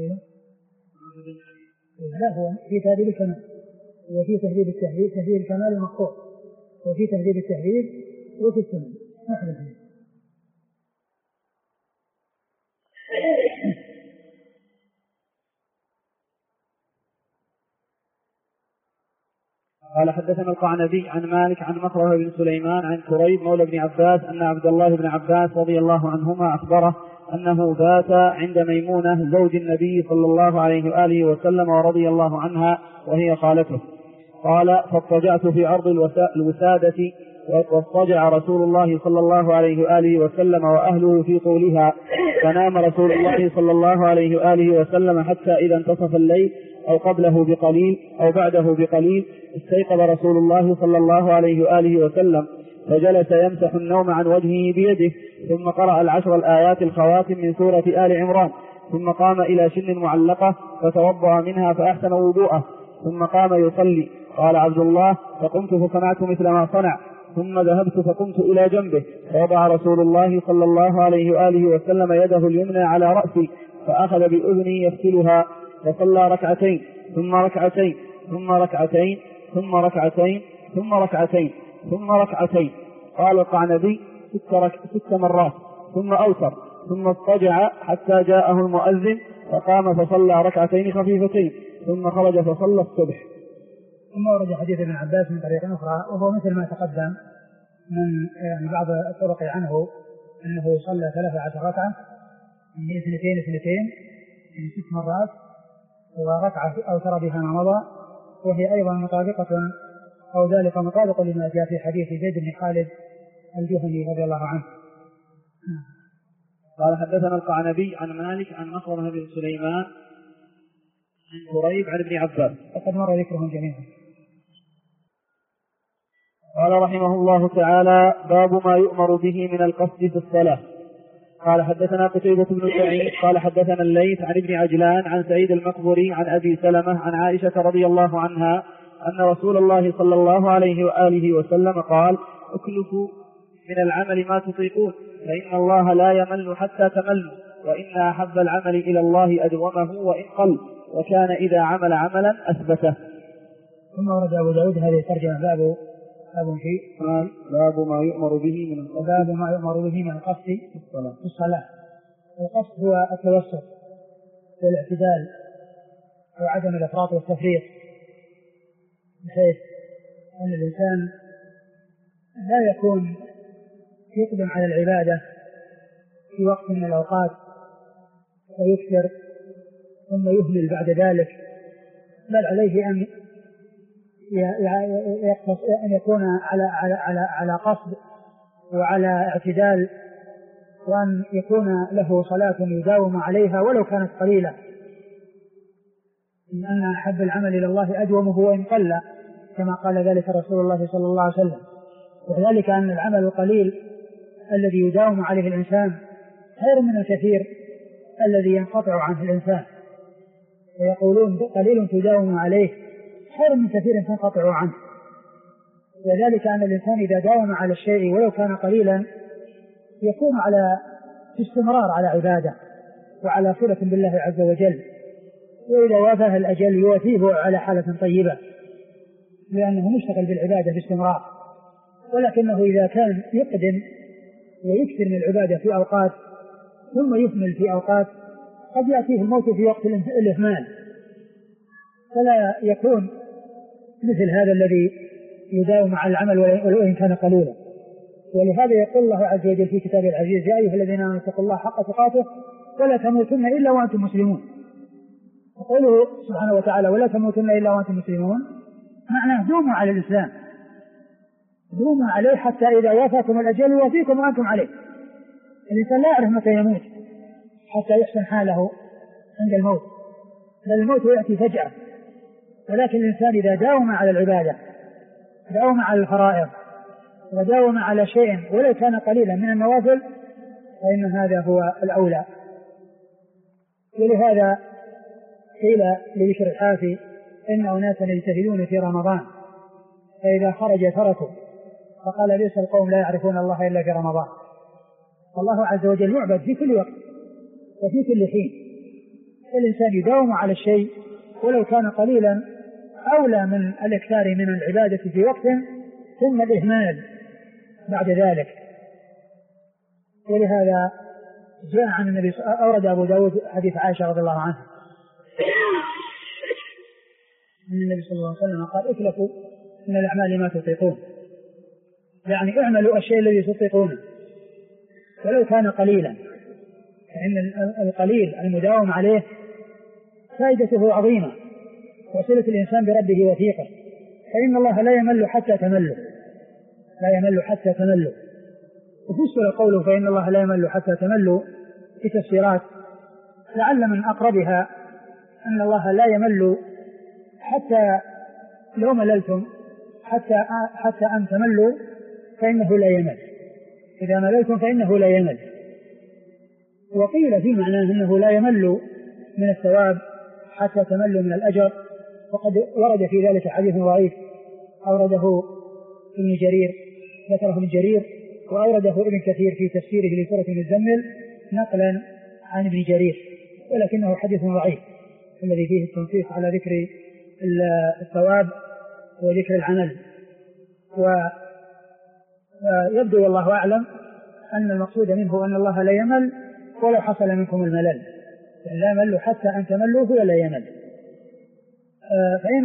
لا، هو في تهذيب الكمال وفي تهذيب التهذيب، تهذيب الكمال المقطوع، وفي تهذيب التهذيب وفي السنن. قال حدثنا القعنبي عن مالك عن مخرمة بن سليمان عن كريب مولى بن عباس أن عبد الله بن عباس رضي الله عنهما أخبره أنه بات عند ميمونة زوج النبي صلى الله عليه وآله وسلم ورضي الله عنها وهي خالته. قال فاضطجعت في عرض الوسادة واضطجع رسول الله صلى الله عليه وآله وسلم وأهله في طولها، فنام رسول الله صلى الله عليه وآله وسلم حتى إذا انتصف الليل أو قبله بقليل أو بعده بقليل استيقظ رسول الله صلى الله عليه وآله وسلم فجلس يمسح النوم عن وجهه بيده، ثم قرأ 10 الآيات الخواتم من سورة آل عمران، ثم قام إلى شن معلقة فتوضأ منها فأحسن وضوءه ثم قام يصلي. قال عبد الله: فقمت فصنعت مثل ما صنع، ثم ذهبت فقمت إلى جنبه فوضع رسول الله صلى الله عليه وآله وسلم يده اليمنى على رأسي فأخذ بأذني يغسلها، فصلى ركعتين ثم ركعتين ثم ركعتين ثم ركعتين ثم ركعتين ثم ركعتين. قال القعنبي: 6 مرات، ثم أوتر، ثم اضطجع حتى جاءه المؤذن فقام فصلى ركعتين خفيفتين، ثم خرج فصلى الصبح. ثم ورد حديث ابن عباس من طريق أخرى وهو مثل ما تقدم من يعني بعض الطرق عنه أنه صلى 13 ركعة من 2 من 6 مرات، وركعة أوتر بها ما مضى، وهي أيضا مطابقة أو ذلك مطابق لما جاء في حديث زيد بن خالد الجهني رضي الله عنه. قال: حدثنا القعنبي عن مالك عن مخرمة بن سليمان عن قريب عن ابن عباس، وقد مر ذكرهم جميعا. قال رحمه الله تعالى: باب ما يؤمر به من القصد في الصلاة. قال: حدثنا قتيبة بن سعيد قال: حدثنا الليث عن ابن عجلان عن سعيد المقبري عن أبي سلمة عن عائشة رضي الله عنها أن رسول الله صلى الله عليه وآله وسلم قال: اكلفوا من العمل ما تطيقون، فإن الله لا يمل حتى تملوا، وإن أحب العمل إلى الله أدومه وإن قل، وكان إذا عمل عملا أثبته. ثم ورد أبو داود هذه الترجمة باب باب ما يؤمر به من القصد في الصلاة. القصد هو التوسط والاعتدال وعدم الإفراط والتفريط، بحيث أن الإنسان لا يكون يقدم على العبادة في وقت من الأوقات ويكثر ثم يهمل بعد ذلك، بل عليه أن يكون على قصد وعلى اعتدال، وأن يكون له صلاة يداوم عليها ولو كانت قليلة، لأن أحب العمل إلى الله أدومه وإن قل، كما قال ذلك رسول الله صلى الله عليه وسلم. وذلك أن العمل القليل الذي يداوم عليه الإنسان خير من الكثير الذي ينقطع عنه الإنسان، ويقولون قليل تداوم عليه خير من كثير تنقطع عنه. وذلك أن الإنسان إذا داوم على الشيء ولو كان قليلا يكون على استمرار على عبادة وعلى صلة بالله عز وجل، وإذا وافاه الأجل يوافيه على حالة طيبة، لأنه مشتغل بالعبادة باستمرار. ولكنه إذا كان يقدم ويكثر من العبادة في أوقات ثم يكمل في أوقات، قد يأتيه الموت في وقت الإهمال، فلا يكون مثل هذا الذي يداوم على العمل وإن كان قليلا. ولهذا يقول الله عز وجل في كتابه العزيز: يا أيها الذين آمنوا اتقوا الله حق تقاته ولا تموتن إلا وأنتم مسلمون. وقوله سبحانه وتعالى: ولا تموتن إلا وأنتم مسلمون، معناه دوموا على الإسلام، دوموا عليه حتى إذا وافاكم الأجل يوافيكم وأنتم عليه. الإنسان لا يعرف متى يموت حتى يحسن حاله عند الموت، بل الموت يأتي فجأة. ولكن الإنسان إذا داوم على العبادة، داوم على الفرائض، وداوم على شيء ولو كان قليلا من النوافل، فإن هذا هو الأولى. ولهذا قيل لبشر الحافي: إن أناسا يجتهدون في رمضان فإذا خرج تركوا، فقال: ليس القوم لا يعرفون الله إلا في رمضان. والله عز وجل يعبد في كل وقت وفي كل حين. الإنسان يداوم على الشيء ولو كان قليلا أولى من الإكثار من العبادة في وقت ثم الإهمال بعد ذلك. ولهذا جاء عن النبي، أورد أبو داود حديث عائشة رضي الله عنها أن النبي صلى الله عليه وسلم قال: اكلفوا من الأعمال ما تطيقون، يعني اعملوا الشيء الذي تطيقونه ولو كان قليلا، فإن القليل المداوم عليه فائدته عظيمة، وصلة الإنسان بربه وثيقة، فإن الله لا يمل حتى تملوا، لا يمل حتى تملوا. وفسر قوله فإن الله لا يمل حتى تملوا في تفسيرات، لعل من أقربها أن الله لا يمل حتى لو مللتم حتى أن تملوا فإنه لا يمل، إذا مللتم فإنه لا يمل. وقيل في معناه أنه لا يمل من الثواب حتى تمل من الأجر، وقد ورد في ذلك حديث ضعيف أورده ابن جرير، ذكره ابن جرير، وأورده ابن كثير في تفسيره لسورة المزمل نقلا عن ابن جرير، ولكنه حديث ضعيف الذي فيه التنصيص على ذكر الثواب وذكر العمل. ويبدو والله أعلم أن المقصود منه أن الله لا يمل ولو حصل منكم الملل، لا يمل حتى أن تملوا هو لا يمل. فإن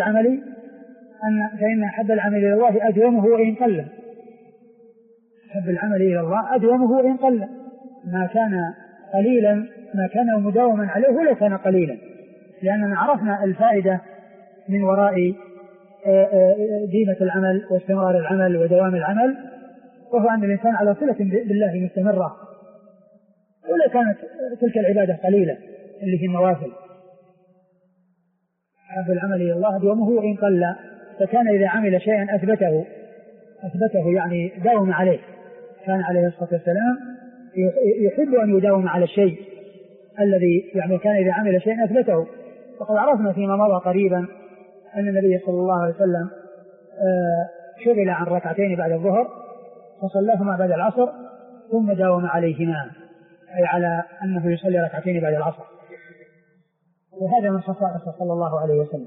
أحب العمل إلى الله أدومه وإن قل، أحب العمل إلى الله أدومه وإن قل، ما كان قليلا ما كان مداوما عليه ولو كان قليلا، لأننا عرفنا الفائدة من وراء ديمة العمل واستمرار العمل ودوام العمل، وهو أن الإنسان على صلة بالله مستمرة ولو كانت تلك العبادة قليلة اللي في النوافل. أحب العمل إلى الله دومه وإن قل، فكان إذا عمل شيئا أثبته يعني داوم عليه، كان عليه الصلاة والسلام يحب أن يداوم على الشيء الذي يعني كان إذا عمل شيئا أثبته. وقد عرفنا فيما مضى قريبا أن النبي صلى الله عليه وسلم شغل عن ركعتين بعد الظهر فصلاهما بعد العصر ثم داوم عليهما، أي على أنه يصلي ركعتين بعد العصر، وهذا من خصائصه صلى الله عليه وسلم.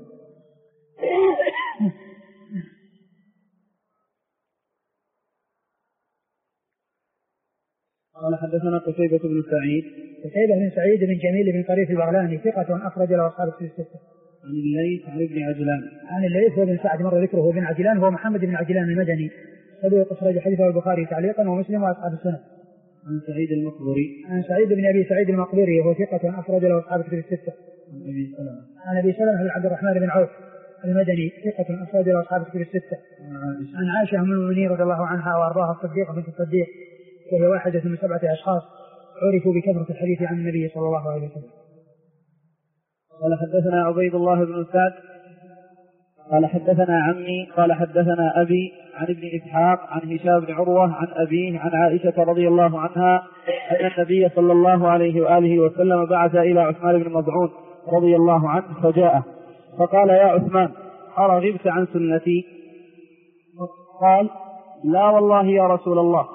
قال حدثنا قتيبة بن سعيد بن جميل بن طريف البغلاني ثقة أخرج له أصحاب الكتب الستة. عن الليث عن ابن عجلان. عن الليث بن سعد مر ذكره بن عجلان، هو محمد بن عجلان المدني صدوق أخرج حديثه البخاري تعليقا ومسلم وأصحاب السنن. عن سعيد المقبري. عن سعيد بن أبي سعيد المقبري وهو ثقة أخرج له أصحاب الكتب الستة. عن أبي سلمة بن عبد الرحمن بن عوف المدني ثقة أخرج له أصحاب الكتب الستة. عن عائشة أم المؤمنين رضي الله عنها وأرضاها الصديقة بنت الصديق، وهي واحدة من 7 أشخاص عرفوا بكثرة الحديث عن النبي صلى الله عليه وسلم. قال حدثنا عبيد الله بن سعد قال حدثنا عمي قال حدثنا أبي عن ابن إسحاق عن هشام بن عروة عن أبيه عن عائشة رضي الله عنها أن النبي صلى الله عليه وآله وسلم بعث إلى عثمان بن مظعون رضي الله عنه فجاءه فقال: يا عثمان، أرغبت عن سنتي؟ قال: لا والله يا رسول الله،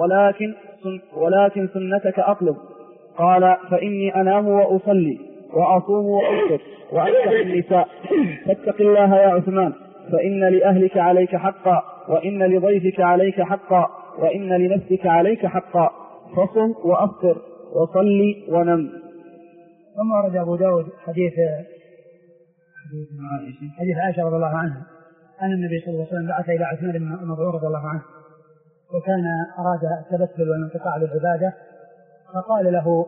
ولكن سنتك أطلب. قال: فإني أنام وأصلي وأصوم وأفطر وأنكح النساء، فاتق الله يا عثمان، فإن لأهلك عليك حقا، وإن لضيفك عليك حقا، وإن لنفسك عليك حقا، فصم وأفطر وصلي ونم. ثم ورد أبو داود حديث عائشة رضي الله عنها أن النبي صلى الله عليه وسلم بعث إلى عثمان بن مظعون رضي الله عنه، وكان أراد التبتل والانقطاع للعبادة، فقال له: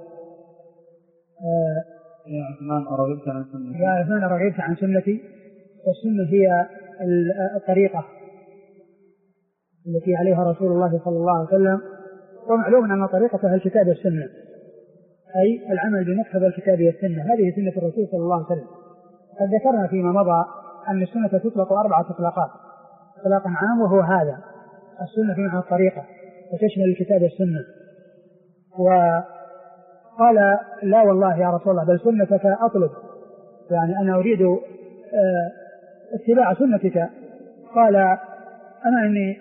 يا عثمان، أرغبت عن سنتي؟ والسنة هي الطريقة التي عليها رسول الله صلى الله عليه وسلم، ومعلوم أن طريقتها الكتاب والسنة، أي العمل بمقتضى الكتاب والسنة، هذه سنة الرسول صلى الله عليه وسلم. قد ذكرنا فيما مضى أن السنة تطلق 4 إطلاقات: إطلاق عام وهو هذا السنة في معنى الطريقة وتشمل الكتاب والسنة. وقال: لا والله يا رسول الله، بل سنتك أطلب، يعني أنا أريد اتباع سنتك. قال: أنا إني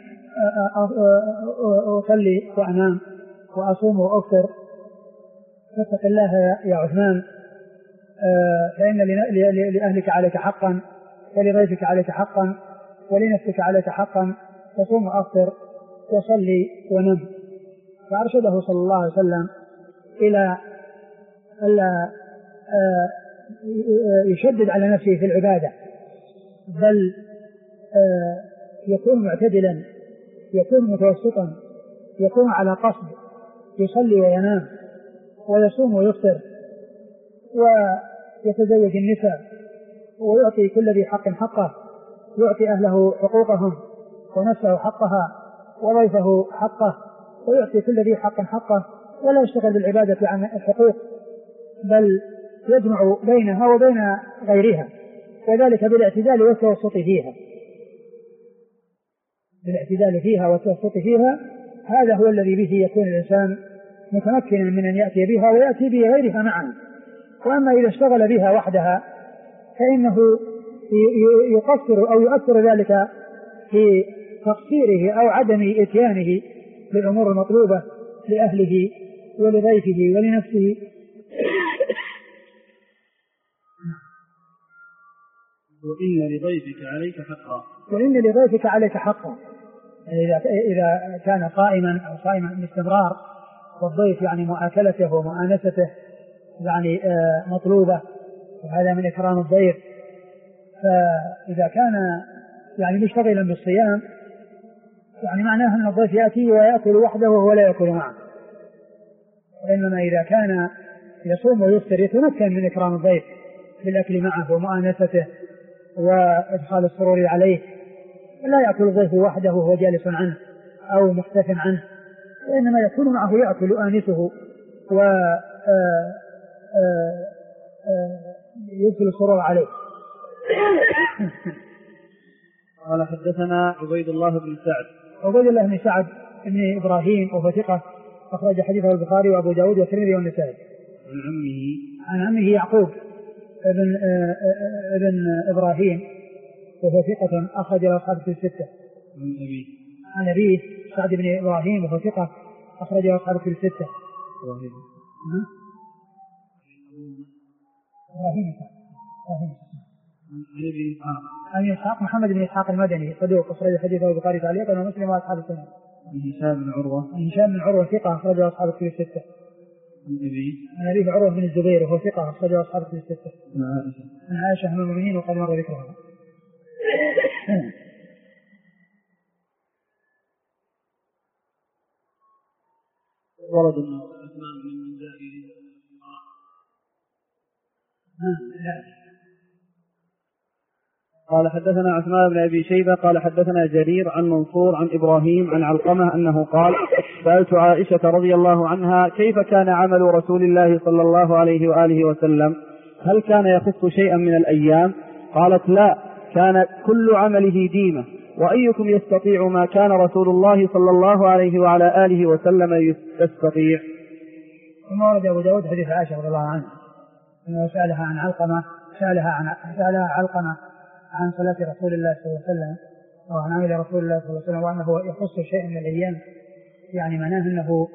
أصلي وأنام وأصوم وأفطر، فاتق الله يا عثمان، فإن لأهلك عليك حقا، ولضيفك عليك حقا، ولنفسك عليك حقا، فصوم وأفطر وصلي ونم. فأرشده صلى الله عليه وسلم إلى ألا يشدد على نفسه في العبادة، بل يكون معتدلا، يكون متوسطا، يكون على قصد، يصلي وينام ويصوم ويفطر ويتزوج النساء ويعطي كل ذي حق حقه، يعطي أهله حقوقهم ونفسه حقها وضيفه حقه، ويعطي كل ذي حق حقه، ولا يشتغل بالعبادة عن الحقوق، بل يجمع بينها وبين غيرها، وذلك بالاعتدال والتوسط فيها. بالاعتدال فيها والتوسط فيها، هذا هو الذي به يكون الإنسان متمكنا من أن يأتي بها ويأتي بغيرها معا. وأما إذا اشتغل بها وحدها فإنه يقصر أو يؤثر ذلك في تقصيره أو عدم إتيانه بالأمور المطلوبة لأهله ولضيفه ولنفسه. وإن لضيفك عليك حقا. وإن لضيفك عليك حقا، إذا كان قائما أو صائما باستمرار والضيف يعني مؤاكلته ومؤانسته يعني مطلوبة، وهذا من إكرام الضيف. فإذا كان يعني مشتغلا بالصيام يعني معناه أن الضيف يأتي ويأكل وحده وهو لا يأكل معه. وإنما إذا كان يصوم ويفطر يتمكن من إكرام الضيف بالأكل معه ومؤانسته وإدخال السرور عليه، لا يأكل الضيف وحده وهو جالس عنه أو مختف عنه، وإنما يكون معه يأكل يؤانسه ويدخل السرور عليه. قال حدثنا عبيد الله بن سعد. عبيد الله بن سعد بن إبراهيم وهو ثقة أخرج حديثه البخاري وأبو داود والترمذي والنسائي. عن عمه يعقوب ابن إبراهيم وهو ثقة أخرج له أصحاب الكتب الستة. عن أبيه سعد بن إبراهيم وهو ثقة أخرج له أصحاب الكتب الستة. عن إسحاق محمد بن إسحاق المدني صدوق أخرج حديثه البخاري تعليقا ومسلم وأصحاب السنن. عن هشام بن عروة ثقة أخرج له أصحاب الكتب الستة. عن أبيه عروة بن الزبير وهو ثقة أخرج له أصحاب الكتب الستة. عن عائشة أم المؤمنين وقد مر ذكرها. ورد عثمان من جاء قال حدثنا عثمان بن أبي شيبة قال حدثنا جرير عن منصور عن إبراهيم عن علقمة أنه قال سألت عائشة رضي الله عنها كيف كان عمل رسول الله صلى الله عليه وآله وسلم، هل كان يخص شيئا من الأيام؟ قالت لا، كان كل عمله ديمة، وأيكم يستطيع ما كان رسول الله صلى الله عليه وعلى آله وسلم يستطيع. ثم ورد أبو داود حديث عائشة رضي الله عنها أنه سألها عن علقمة سألها علقمة عن صلاة رسول الله صلى الله عليه وسلم وعن عمل رسول الله صلى الله عليه وسلم وأنه يخص شيء من الأيام، يعني معناه أنه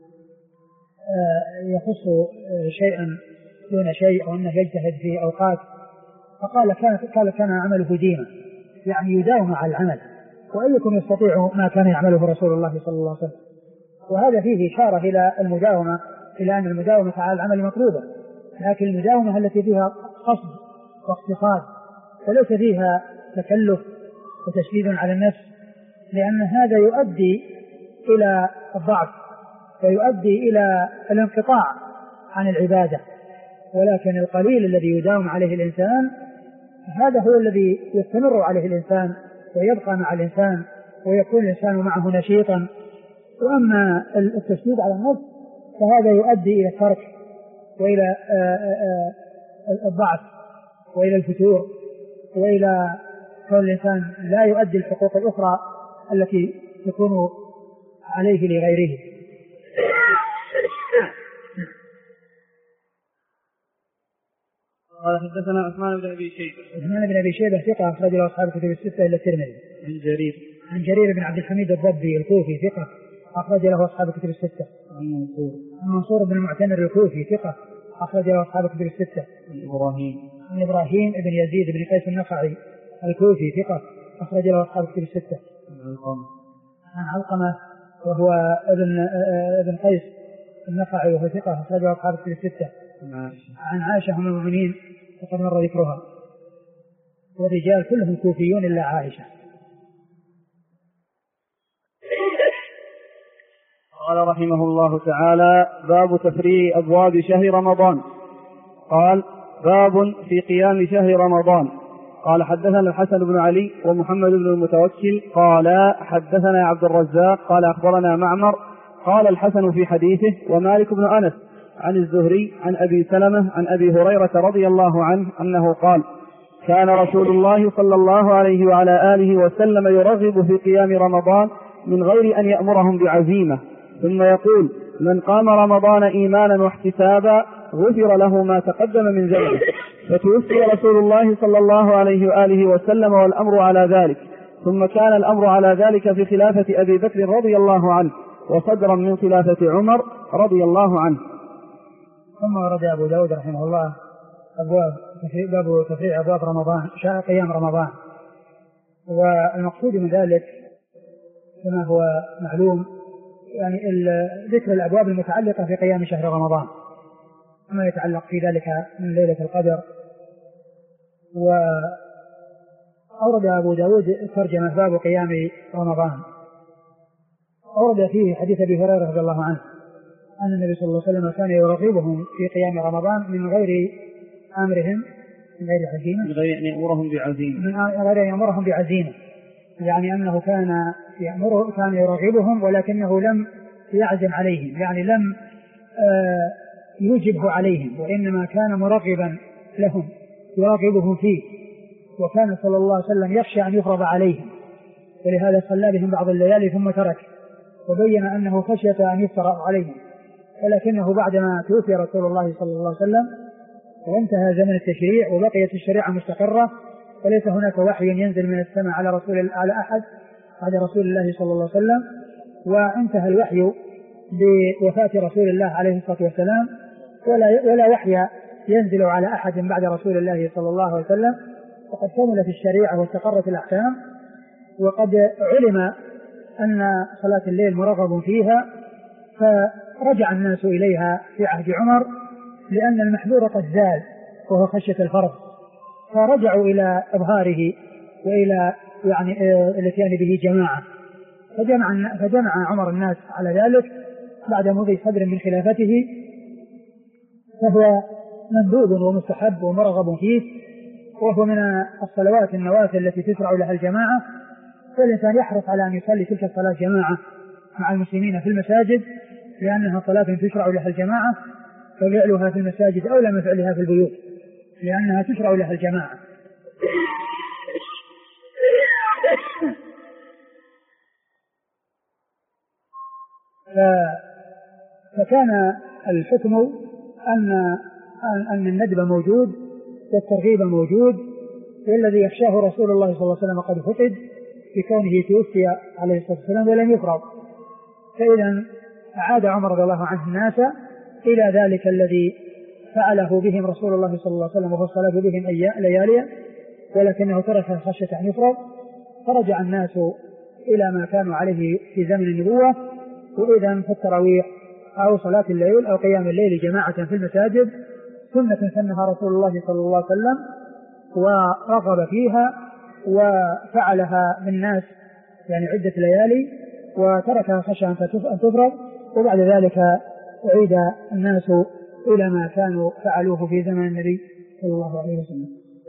يخص شيئا دون شيء أو أنه يجتهد في أوقات. فقال كان عمله ديما، يعني يداوم على العمل، وأيكم يستطيع ما كان يعمله رسول الله صلى الله عليه وسلم. وهذا فيه إشارة إلى المداومة، إلى أن المداومة على العمل مطلوبة، لكن المداومة التي فيها قصد واقتصاد وليس فيها تكلف وتشديد على النفس، لأن هذا يؤدي إلى الضعف ويؤدي إلى الانقطاع عن العبادة. ولكن القليل الذي يداوم عليه الإنسان هذا هو الذي يستمر عليه الإنسان ويبقى مع الإنسان ويكون الإنسان معه نشيطا. وأما التشديد على النفس فهذا يؤدي إلى الترك وإلى الضعف وإلى الفتور وإلى كون الإنسان لا يؤدي الحقوق الأخرى التي تكون عليه لغيره. قال حدثنا عثمان بن أبي شيبة. عثمان بن أبي شيبة ثقة أخرج له أصحاب الكتب الستة إلا الترمذي. عن جرير بن عبد الحميد الضبي الكوفي ثقة أخرج له أصحاب الكتب الستة. عن منصور بن المعتمر الكوفي ثقة أخرج له أصحاب الكتب الستة. عن إبراهيم بن يزيد بن قيس النخعي الكوفي ثقة أخرج له أصحاب الكتب الستة. عن علقمة وهو ابن قيس النخعي وهو ثقة أخرج له أصحاب الكتب الستة. عن عائشة أم المؤمنين وقد مر ذكرها. والرجال كلهم كوفيون إلا عائشة. قال رحمه الله تعالى باب تفريغ أبواب شهر رمضان. قال باب في قيام شهر رمضان. قال حدثنا الحسن بن علي ومحمد بن المتوكل قال حدثنا عبد الرزاق قال أخبرنا معمر قال الحسن في حديثه ومالك بن أنس عن الزهري عن أبي سلمة عن أبي هريرة رضي الله عنه أنه قال كان رسول الله صلى الله عليه وعلى آله وسلم يرغب في قيام رمضان من غير أن يأمرهم بعزيمة، ثم يقول من قام رمضان إيمانا واحتسابا غفر له ما تقدم من ذنبه. فتوفي رسول الله صلى الله عليه وآله وسلم والأمر على ذلك، ثم كان الأمر على ذلك في خلافة أبي بكر رضي الله عنه وصدرا من خلافة عمر رضي الله عنه. ثم ورد أبو داود رحمه الله باب تفريع أبواب رمضان قيام رمضان. والمقصود من ذلك كما هو معلوم يعني ذكر الأبواب المتعلقة في قيام شهر رمضان وما يتعلق في ذلك من ليلة القدر. وأورد أبو داود ترجمة باب قيام رمضان، أورد فيه حديث أبي هريرة رضي الله عنه أن النبي صلى الله عليه وسلم كان يرغبهم في قيام رمضان من غير أمرهم، من غير عزيمة، من غير أن يأمرهم بعزيمة، من غير أن يأمرهم بعزيمة، يعني أنه كان يرغبهم ولكنه لم يعزم عليهم، يعني لم يوجبه عليهم، وإنما كان مرغبا لهم يرغبهم فيه. وكان صلى الله عليه وسلم يخشى أن يفرض عليهم، ولهذا صلى بهم بعض الليالي ثم ترك، وبين أنه خشية أن يفترض عليهم. ولكنه بعدما توفي رسول الله صلى الله عليه وسلم وانتهى زمن التشريع وبقيت الشريعة مستقرة وليس هناك وحي ينزل من السماء على أحد بعد رسول الله صلى الله عليه وسلم، وانتهى الوحي بوفاة رسول الله عليه الصلاة والسلام، ولا وحي ينزل على أحد بعد رسول الله صلى الله عليه وسلم، وقد كملت الشريعة واستقرت الأحكام، وقد علم أن صلاة الليل مرغب فيها، فرجع الناس إليها في عهد عمر لأن المحذور قد زال وهو خشية الفرض، فرجعوا إلى إظهاره وإلى يعني الاتيان به جماعة، فجمع عمر الناس على ذلك بعد مضي صدر من خلافته، فهو مندوب ومستحب ومرغب فيه، وهو من الصلوات النوافل التي تشرع لها الجماعة، فالإنسان يحرص على أن يصلي تلك الصلاة جماعة مع المسلمين في المساجد، لأنها صلاة تشرع لها الجماعة، ففعلها في المساجد أولى من فعلها في البيوت لأنها تشرع لها الجماعة. فكان الحكم أن الندب موجود والترغيب موجود، والذي يخشاه رسول الله صلى الله عليه وسلم قد فقد بكونه توفي عليه الصلاة والسلام ولم يفرض. فإذا أعاد عمر رضي الله عنه الناس إلى ذلك الذي فعله بهم رسول الله صلى الله عليه وسلم وهو الصلاة بهم لياليا، ولكنه ترك خشية أن يفرض، فرجع الناس إلى ما كانوا عليه في زمن النبوة. وإذا فالتراويح أو صلاة الليل أو قيام الليل جماعة في المساجد سنة سنها رسول الله صلى الله عليه وسلم ورغب فيها وفعلها بالناس يعني عدة ليالي، وتركها خشية أن تفرض، وبعد ذلك أعيد الناس إلى ما كانوا فعلوه في زمن النبي صلى الله عليه وسلم.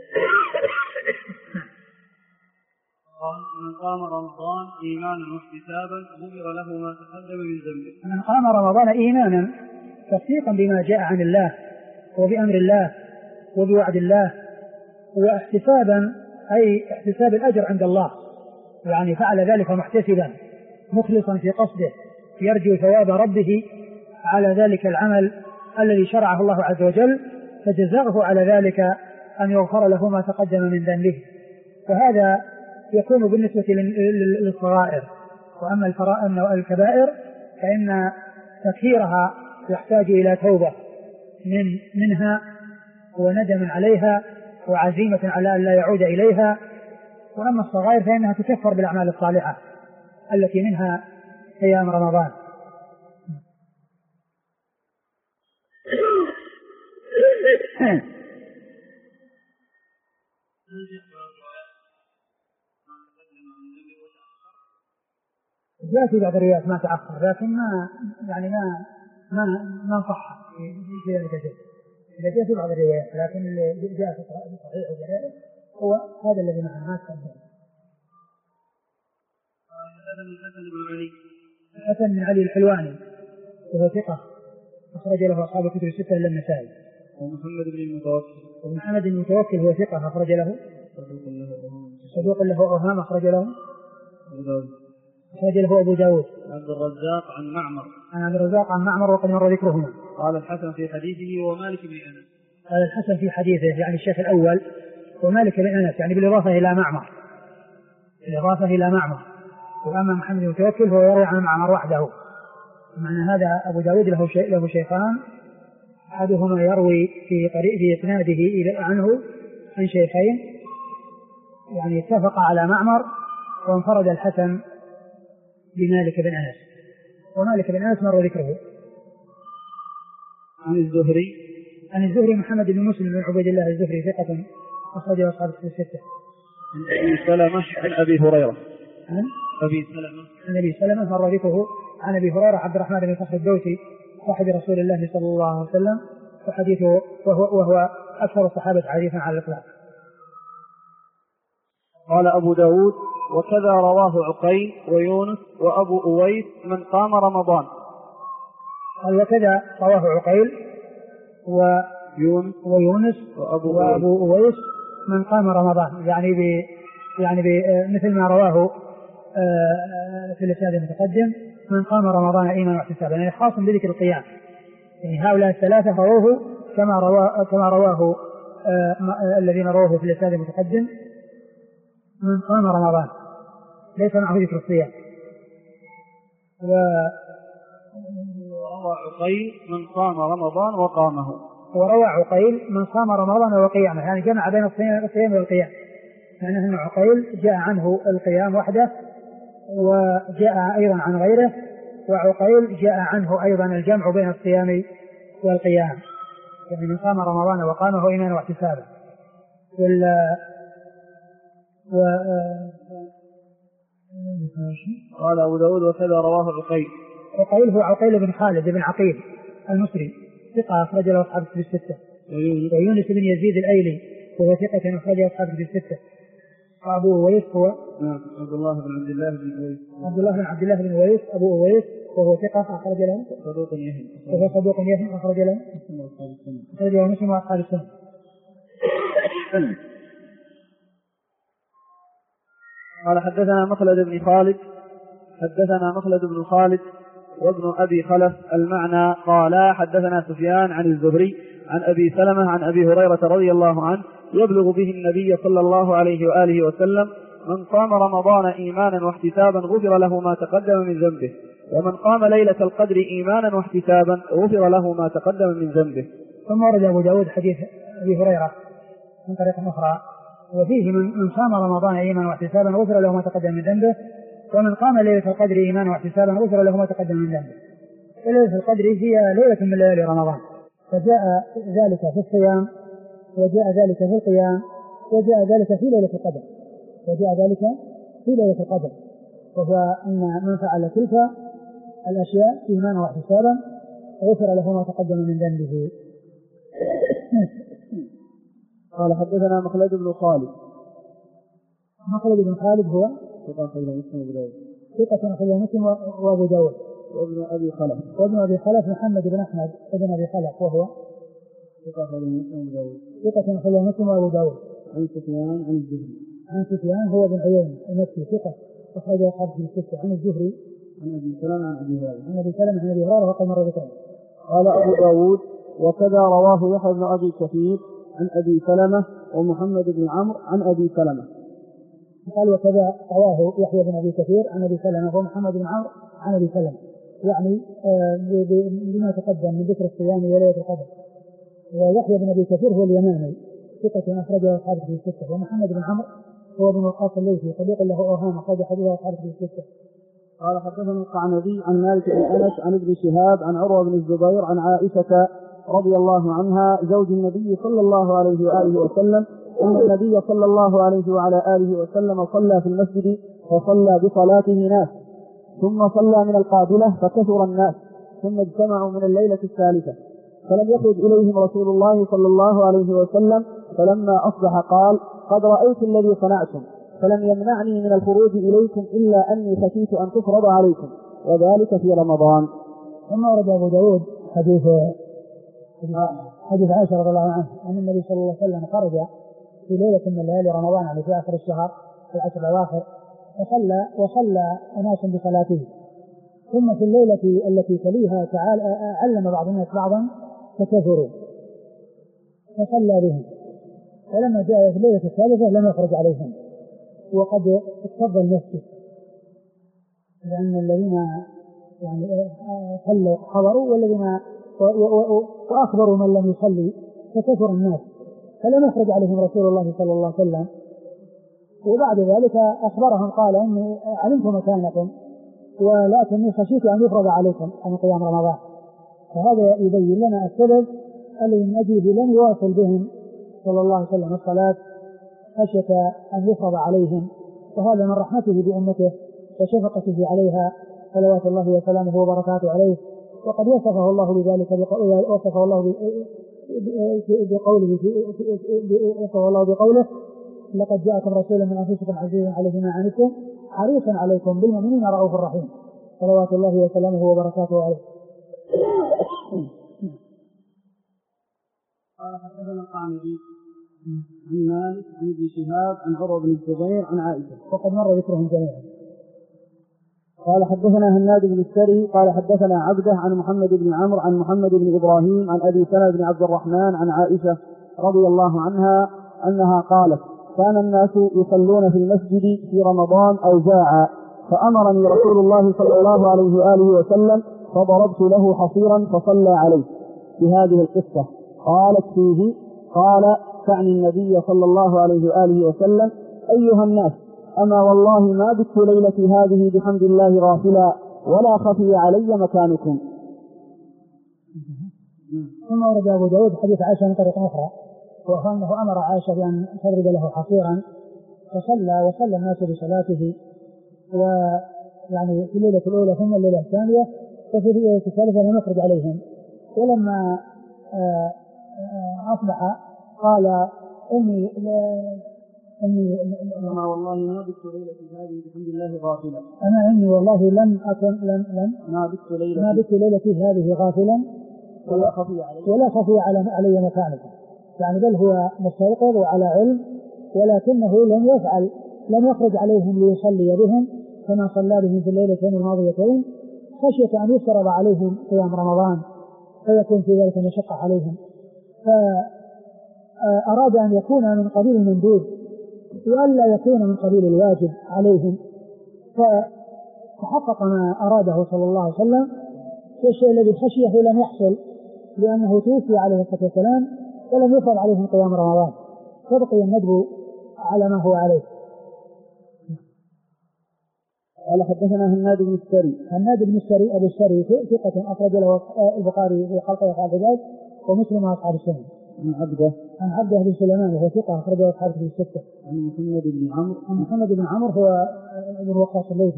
من قام رمضان إيمانا واحتسابا غفر له ما تقدم من ذنبه. من قام رمضان إيمانا تصديقا بما جاء عن الله وبأمر الله وبوعد الله، واحتسابا أي احتساب الأجر عند الله، يعني فعل ذلك محتسبا مخلصا في قصده يرجو ثواب ربه على ذلك العمل الذي شرعه الله عز وجل، فجزاؤه على ذلك أن يغفر له ما تقدم من ذنبه. وهذا يكون بالنسبة للصغائر، وأما الكبائر فإن تكفيرها يحتاج إلى توبة منها وندم عليها وعزيمة على أن لا يعود إليها. وأما الصغائر فإنها تكفر بالأعمال الصالحة التي منها قيام رمضان. جاء في بعض الروايات ما تأخر، لكن ما صح في ذلك شيء. إذا جاء في بعض الروايات، لكن اللي جاء في صحيح وغيره هو هذا الذي ما تكلم. حسن بن علي الحلواني وهو ثقة أخرج له أصحاب الكتب الستة إلا النسائي. ومحمد بن المتوكل هو ثقة أخرج له صدوق له أوهام أخرج له أبو داود عبد الرزاق عن معمر. عن عبد الرزاق عن معمر وقد مر ذكرهما. قال الحسن في حديثه ومالك بن أنس. قال الحسن في حديثه يعني الشيخ الأول ومالك بن أنس يعني بالإضافة إلى معمر. بالإضافة إلى معمر. وأما محمد بن متوكل فهو يروي عن معمر وحده. معنى هذا أبو داود له شيخان أحدهما يروي في إسناده عنه عن شيخين يعني اتفق على معمر وانفرد الحسن بمالك بن أنس ومالك بن أنس مر ذكره. عن الزهري محمد بن مسلم بن عبيد الله الزهري ثقة أخرجه أصحاب الكتب الستة. عن أبي سلمة عن أبي هريرة. عن أبي سلمة مر ذكره. عن أبي هريرة عبد الرحمن بن صخر الدوسي صاحب رسول الله صلى الله عليه وسلم وحديثه وهو أكثر الصحابة حديثا على الإطلاق. قال أبو داود وكذا رواه عقيل ويونس وأبو أويس من قام رمضان. قال وكذا رواه عقيل ويونس وأبو أويس من قام رمضان يعني مثل ما رواه في الإسناد المتقدم من قام رمضان إيمانا واحتسابا يعني خاص بذكر القيام. يعني هؤلاء الثلاثة رووه كما رواه الذين رووه في الإسناد المتقدم من قام رمضان ليس معه ذكر الصيام. وروى عقيل من قام رمضان وقامه. وروى عقيل من قام رمضان وقيامه يعني جمع بين الصيام والقيام يعني أن عقيل جاء عنه القيام وحده وجاء أيضا عن غيره وعقيل جاء عنه أيضا الجمع بين الصيام والقيام يعني من قام رمضان وقامه إيمانا واحتسابا. قال أبو داود وكذا رواه عقيل هو عقيل بن خالد بن عقيل المصري ثقة أخرج له أصحاب الكتب الستة. ويونس بن يزيد الأيلي وهو ثقة أخرج له أصحاب الكتب الستة. وأبو أويس هو عبد الله بن عبد الله بن أويس أبو أويس وهو ثقة أخرج له صدوق يهم أخرج له مسلم وأصحاب السنة. قال حدثنا مخلد بن خالد وابن أبي خلف المعنى قال حدثنا سفيان عن الزهري عن أبي سلمة عن أبي هريرة رضي الله عنه يبلغ به النبي صلى الله عليه وآله وسلم من قام رمضان إيمانا واحتسابا غفر له ما تقدم من ذنبه ومن قام ليلة القدر إيمانا واحتسابا غفر له ما تقدم من ذنبه. ثم ورد أبو داود حديث أبي هريرة من طريق أخرى وفيه من قام رمضان إيمانا واحتسابا غفر له ما تقدم من ذنبه ومن قام ليلة القدر إيمانا واحتسابا غفر له ما تقدم من ذنبه. ليلة القدر هي ليلة من ليالي رمضان فجاء ذلك في الصيام وجاء ذلك في القيام وجاء ذلك في ليلة القدر وهو أن من فعل تلك الأشياء إيمانا واحتسابا غفر له ما تقدم من ذنبه. قال حدثنا مخلد بن خالد هو ثقة أخرجه مسلم وأبو داود. وابن أبي خلف محمد بن أحمد ابن أبي خلف وهو ثقة أخرجه مسلم وأبو داود. عن سفيان هو بن عيينة المكي ثقة أخرجه أصحاب الستة. عن الزهري عن أبي سلمة عن أبي هريرة وقد مر ذكره. قال أبو داود وكذا رواه يحيى بن أبي كثير عن أبي سلمة ومحمد بن عمرو عن أبي سلمة. قال وكذا رواه يحيى بن أبي كثير عن أبي سلمة ومحمد بن عمرو عن أبي سلمة يعني بما تقدم من ذكر الصيام وليلة القدر. ويحيى بن أبي كثير هو اليماني ثقة أخرجه أصحاب الكتب الستة. ومحمد بن عمرو هو بن وقاص الليثي صديق له أوهام أخرج حديثه أصحاب الكتب الستة. قال حدثنا القعنبي عن مالك بن أنس عن ابن شهاب عن عروة بن الزبير عن عائشة رضي الله عنها زوج النبي صلى الله عليه وآله وسلم أن النبي صلى الله عليه وعلى آله وسلم صلى في المسجد فصلى بصلاته ناس ثم صلى من القابلة فكثر الناس ثم اجتمعوا من الليلة الثالثة فلم يخرج إليهم رسول الله صلى الله عليه وسلم فلما أصبح قال قد رأيت الذي صنعتم فلم يمنعني من الخروج إليكم إلا أني خشيت أن تفرض عليكم وذلك في رمضان. ثم ورد أبو داود حديث عائشة رضي الله عنها أن النبي صلى الله عليه وسلم خرج في ليلة من ليالي رمضان يعني في آخر الشهر في العشر الأواخر وصلى أناس بصلاته ثم في الليلة التي تليها تعالى علم بعض الناس بعضا فكفروا فصلى بهم، ولما جاء في الليلة الثالثة لم يخرج عليهم وقد اكتظ المسجد، لأن الذين يعني صلوا حضروا والذين وأخبروا من لم يصلي فكثر الناس فلم يخرج عليهم رسول الله صلى الله عليه وسلم. وبعد ذلك أخبرهم قال إني علمت مكانكم ولكني خشيت أن يفرض عليكم عن قيام رمضان. فهذا يبين لنا السبب الذي من أجله لم يواصل بهم صلى الله عليه وسلم الصلاة خشية أن يفرض عليهم، وهذا من رحمته بأمته وشفقته عليها صلوات الله وسلامه وبركاته عليه. وقد وصفه الله بذلك وصفه الله بقوله لقد جاءكم رسول من أنفسكم عزيز عليه ما عنتم حريص عليكم بالمؤمنين رؤوف رحيم صلوات الله وسلامه وبركاته عليه. قال حدثنا القعنبي عن مالك عن ابن شهاب عن عروة بن الزبير عن عائشة وقد مر ذكرهم جميعا. قال حدثنا هناد بن السري قال حدثنا عبده عن محمد بن عمرو عن محمد بن إبراهيم عن أبي سلمة بن عبد الرحمن عن عائشة رضي الله عنها أنها قالت كان الناس يصلون في المسجد في رمضان أوزاعا فأمرني رسول الله صلى الله عليه وآله وسلم فضربت له حصيرا فصلى عليه بهذه القصة. قالت فيه قال تعني النبي صلى الله عليه وآله وسلم أيها الناس أما والله ما بت ليلتي هذه بحمد الله غافلا ولا خفي علي مكانكم. ثم ورد أبو داود حديث عائشة من طريق أخرى وهو أنه أمر عائشة بأن تضرب له حصيرا وصلى الناس بصلاته، ويعني في الليلة الأولى ثم الليلة الثانية، وفي الليلة الثالثة لم يخرج عليهم. ولما أصبح قال أما والله ما بت ليلتي هذه بحمد الله غافلا أنا إني والله لم ما بت ليلتي هذه غافلا ولا خفي علي مكانكم، يعني بل هو مستيقظ وعلى علم، ولكنه لم يخرج عليهم ليصلي بهم كما صلى بهم في الليلتين الماضيتين خشية أن يفرض عليهم قيام رمضان فيكون في ذلك مشقة عليهم، فأراد أن يكون من قبيل المندوب وألا يكون من قبيل الواجب عليهم، فحقق ما أراده صلى الله عليه وسلم في الشيء الذي خشيه لم يحصل لأنه توفي عليه الصلاة والسلام ولم يفرض عليهم قيام رمضان، فبقي الندب على ما هو عليه. قال حدثنا هناد بن السري أبو السري ثقة أخرج له البخاري في خلق أفعال العباد ومسلم وأصحاب السنن. عن عبده بن سليمان وهو ثقة أخرج له أصحاب الكتب الستة. عن محمد بن عمرو هو ابن وقاص الذي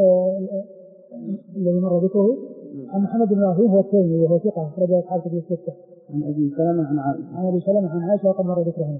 مر ذكره. عن محمد بن إبراهيم هو التيمي وهو ثقة أخرج له أصحاب الكتب الستة. عن أبي سلمة عن عائشة وقد مر ذكرهم.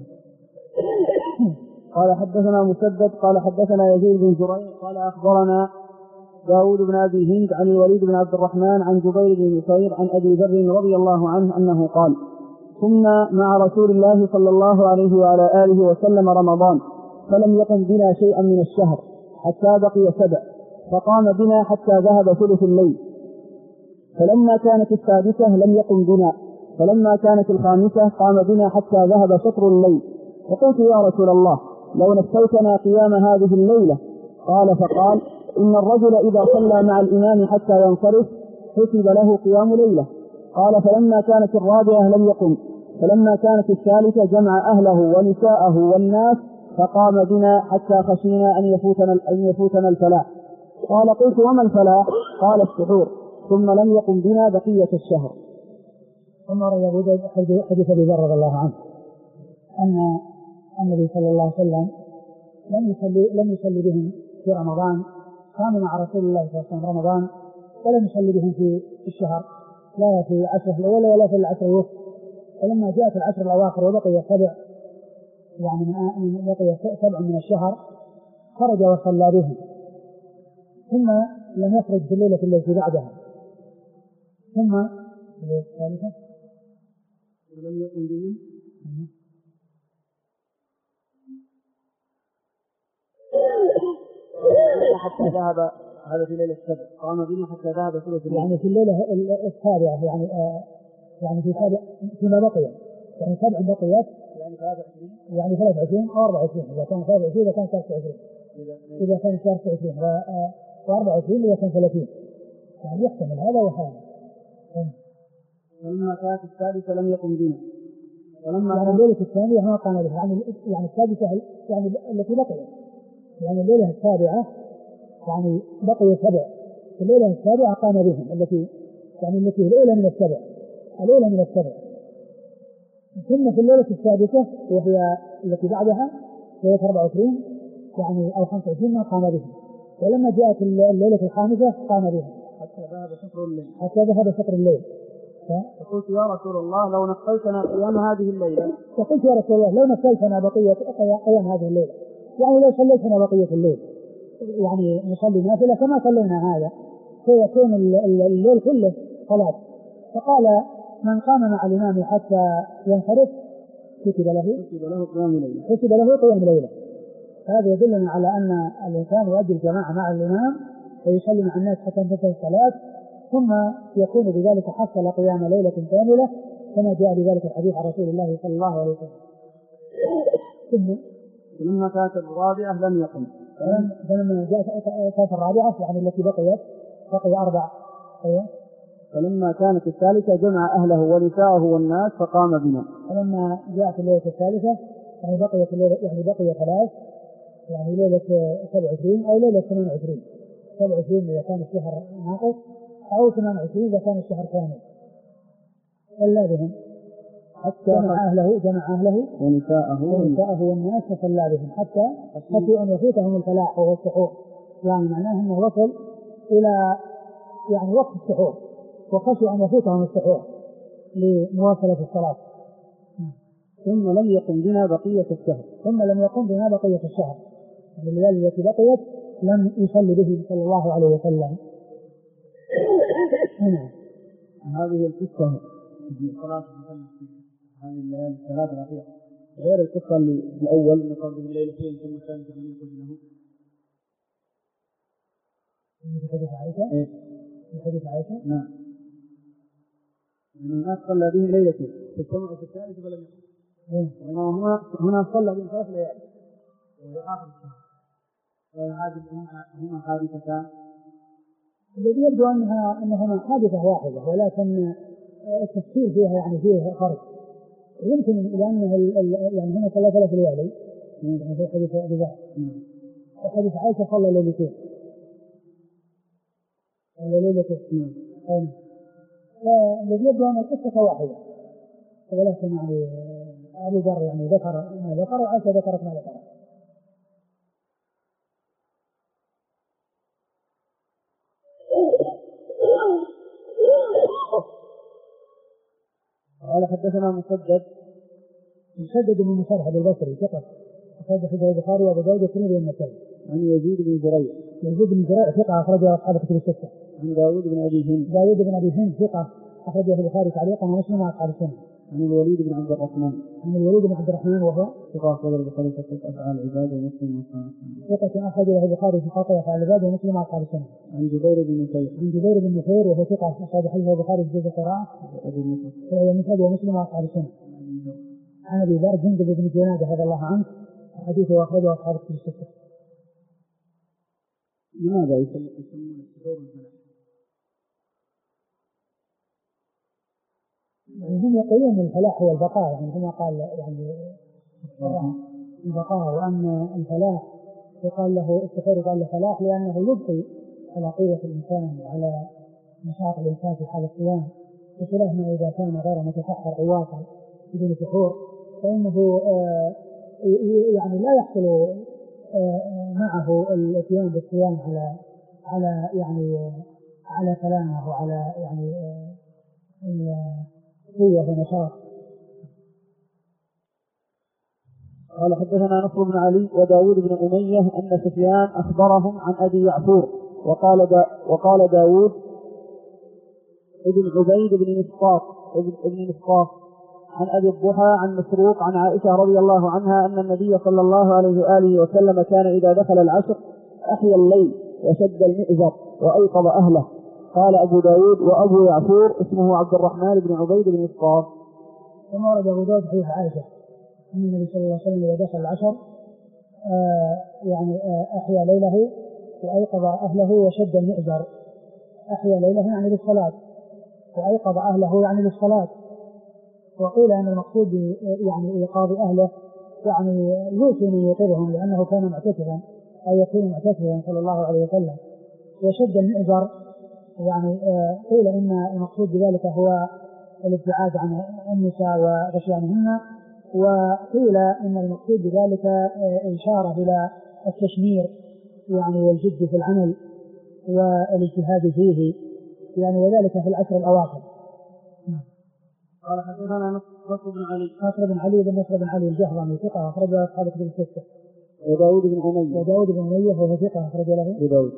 قال حدثنا مسدد قال حدثنا يزيد بن زريع قال أخبرنا داود بن أبي هند عن الوليد بن عبد الرحمن عن جبير بن نصير عن أبي ذر رضي الله عنه أنه قال كنا مع رسول الله صلى الله عليه وعلى آله وسلم رمضان فلم يقم بنا شيئا من الشهر حتى بقي 7 فقام بنا حتى ذهب ثلث الليل، فلما كانت السادسة لم يقم بنا، فلما كانت الخامسة قام بنا حتى ذهب شطر الليل، فقلت يا رسول الله لو نسيتنا قيام هذه الليلة. فقال إن الرجل إذا صلى مع الإمام حتى ينصرف حسب له قيام ليلة. قال فلما كانت الرابعة لم يقم، فلما كانت الثالثة جمع أهله ونساءه والناس فقام بنا حتى خشينا أن يفوتنا الفلاح. قال قلت وما الفلاح؟ قال السحور، ثم لم يقم بنا بقية الشهر. ثم روى أبو داود حديث أبي ذر رضي الله عنه أن النبي صلى الله عليه وسلم لم يصلي بهم في رمضان، قام مع رسول الله صلى الله عليه وسلم رمضان ولم يصلي بهم في الشهر، لا في العشر الأول ولا في العشر الوسط. ولما جاءت العشر الأواخر وبقي 7 من الشهر خرج وصلى بهم، ثم لم يخرج في الليلة التي بعدها، ثم الثالثة ولم يقم بهم هذا في ليلة السبت قام بنا حتى ذهب ثلث الليل. يعني في الليلة السابعة يعني في سابع فيما بقي، يعني 7 بقيت يعني 23 أو 24 إذا كان 27 إذا كان 23 إذا كان 23 و24 إذا كان 30 يعني يحتمل هذا وهذا. فلما كانت السادسة لم يقم بنا ولما يعني الليلة الثانية ما قام بها يعني السادسة يعني التي بقيت يعني الليلة السابعة يعني بقي 7 في الليلة السابعة قام بهم التي الأولى من السبع ثم في الليلة السادسة وهي التي بعدها ليلة 24 يعني أو 25 ما قام بهم، ولما جاءت الليلة الخامسة قام بهم حتى ذهب شطر الليل. فقلت يا رسول الله لو نقلتنا قيام هذه الليلة، فقلت يا رسول الله لو نقلتنا بقية قيام هذه الليلة يعني لو صليتنا بقية الليل يعني نصلي نافلة كما صلينا هذا فيكون الليل كله صلاة. فقال من قام مع الإمام حتى ينصرف كتب له قيام ليلة. هذا يدلنا على أن الإنسان يؤدي الجماعة مع الإمام ويصلي مع الناس حتى تنتهي الصلاة ثم يكون بذلك حصل قيام ليلة كاملة كما جاء بذلك الحديث عن رسول الله صلى الله عليه وسلم. ثم كانت الرابعة لم يقم. فلما كانت الرابعة يعني التي بقي 4 فلما كانت الثالثة جمع أهله ونساءه والناس فقام بنا. فلما جاءت الليلة الثالثة يعني بقيت الليلة يعني بقي 3 يعني ليلة 27 أو ليلة 28 إذا كان الشهر ناقص أو 28 إذا كان الشهر كامل صلى بهم حتى جمع أهله ونساءه والناس فصلى بهم حتى أن يفوتهم الفلاح وهو السحور يعني معناه أنه وصل إلى يعني وقت السحور وخشوا أن يفوتهم السحور لمواصلة الصلاة. ثم لم يقم بنا بقية الشهر الليالي التي بقيت لم يصلي به صلى الله عليه وسلم. هذه القصة في صلاة هذه الليالي الثلاث الأخيرة غير القصة الأول من قبل الليلتين ثم كانت لم يقم له في حديث عائشة نعم الناس صلى به ليلتين فاجتمعوا في الثالث فلم يقم هنا صلى به 3 ليالي وهي آخر الشهر وهذه هما حادثتان الذي يبدو أنهما حادثة واحدة ولكن التفسير فيها يعني فيه فرق يمكن لأنه يعني هنا صلى 3 ليالي يعني في حديث أبي ذر وحديث عائشة صلى ليلتين فالذي يبدو أن القصة واحدة ولكن يعني أبو ذر يعني ذكر ما ذكر وعائشة ذكرت ما ذكر. قال حدثنا مسدد بن مسرهد البصري ثقة أخرج حديث البخاري وأبو داود والترمذي والنسائي. عن يزيد بن زريع ثقة أخرجه أصحاب كتب الستة. عن داود بن أبي هند ثقة أخرجه البخاري تعليقا ومسلم وأصحاب السنة. عن الوليد بن عبد الرحمن وهو ثقة أخرجه البخاري في خلق أفعال العباد ومسلم وأصحاب السنة. ثقة أخرجه البخاري في خلق أفعال العباد ومسلم وأصحاب السنة. عن جبير بن نفير وهو ثقة أخرج حديث البخاري في جزء القراءة ومسلم ومسلم وأصحاب السنة. عن أبي ذر جندب بن جنادة رضي الله عنه حديثه أخرجه أصحاب كتب الستة. لماذا يسمون السحور الفلاح؟ يعني هم يقولون الفلاح هو البقاء يعني كما قال يعني البقاء وأن الفلاح يقال له السحور يقال له فلاح لأنه يبقي على قوة الإنسان وعلى نشاط الإنسان في حال الصيام بخلاف ما إذا كان غير متسحر عواصا بدون سحور فإنه يعني لا يحصل معه الاتيان بالصيام على يعني على سلامه وعلى يعني قوة ونشاط. قال حدثنا نصر بن علي وداود بن أمية أن سفيان أخبرهم عن أبي يعفور وقال داود ابن عبيد بن نسقاط عن أبي الضحى عن مسروق عن عائشة رضي الله عنها أن النبي صلى الله عليه وآله وسلم كان إذا دخل العشر أحيا الليل وشد المئزر وأيقظ أهله. قال أبو داود وأبو يعفور اسمه عبد الرحمن بن عبيد بن إسقاط. ثم ورد أبو داود حديث عائشة أن النبي صلى الله عليه وسلم إذا دخل العشر أحيا ليله وأيقظ أهله وشد المئزر. أحيا ليله يعني للصلاة، وأيقظ أهله يعني للصلاة. وقيل أن المقصود يعني إيقاظ أهله يعني يوصي من يوقظهم لأنه كان معتكفا أو يكون معتكفا صلى الله عليه وسلم. وشد المئزر يعني قيل إن المقصود بذلك هو الابتعاد عن النساء وغشيانهن، وقيل إن المقصود بذلك إشارة إلى التشمير يعني والجد في العمل والاجتهاد فيه يعني وذلك في العشر الأواخر. قال حدثنا نصر بن علي بن نصر بن علي الجهضمي ثقة أخرج أصحاب كتب الستة. وداود بن أمية وهو ثقة أخرج له أبو داود.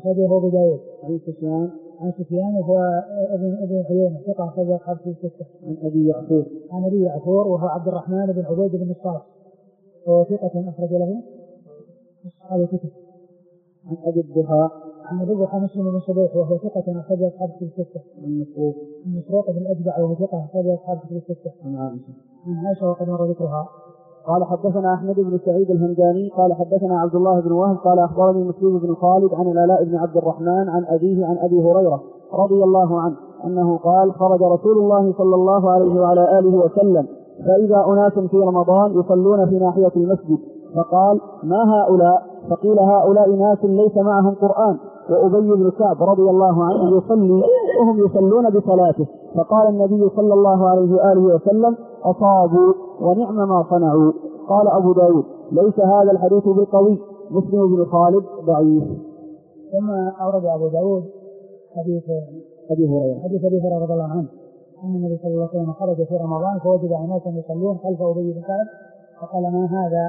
عن سفيان وهو ابن عيينة ثقة أخرج أصحاب كتب الستة. عن أبي يعفور وهو عبد الرحمن بن عبيد بن إسقاط وهو ثقة أخرج له أصحاب الكتب. عن أبي الضحى مسلم بن صبيح وهو ثقة أخرج أصحاب كتب الستة. عن مسروق بن الأجدع وهو ثقة أخرج أصحاب كتب الستة. عن عائشة وقد مر ذكرها. قال حدثنا أحمد بن سعيد الهمداني قال حدثنا عبد الله بن وهب قال أخبرني مسلم بن خالد عن العلاء بن عبد الرحمن عن أبيه عن أبي هريرة رضي الله عنه أنه قال خرج رسول الله صلى الله عليه وعلى آله وسلم فإذا أناس في رمضان يصلون في ناحية المسجد فقال ما هؤلاء؟ فقيل هؤلاء ناس ليس معهم قرآن. وأبي بن كعب رضي الله عنه يصلي وهم يصلون بصلاته. فقال النبي صلى الله عليه وآله وسلم أصابوا ونعم ما صنعوا. قال أبو داود ليس هذا الحديث بالقوي، مسلم بن خالد ضعيف. ثم أورد أبو داود حديث أبي هريرة رضي الله عنه أن النبي صلى الله عليه وسلم خرج في رمضان فوجد أناسا يصلون خلف أبي بن كعب فقال ما هذا؟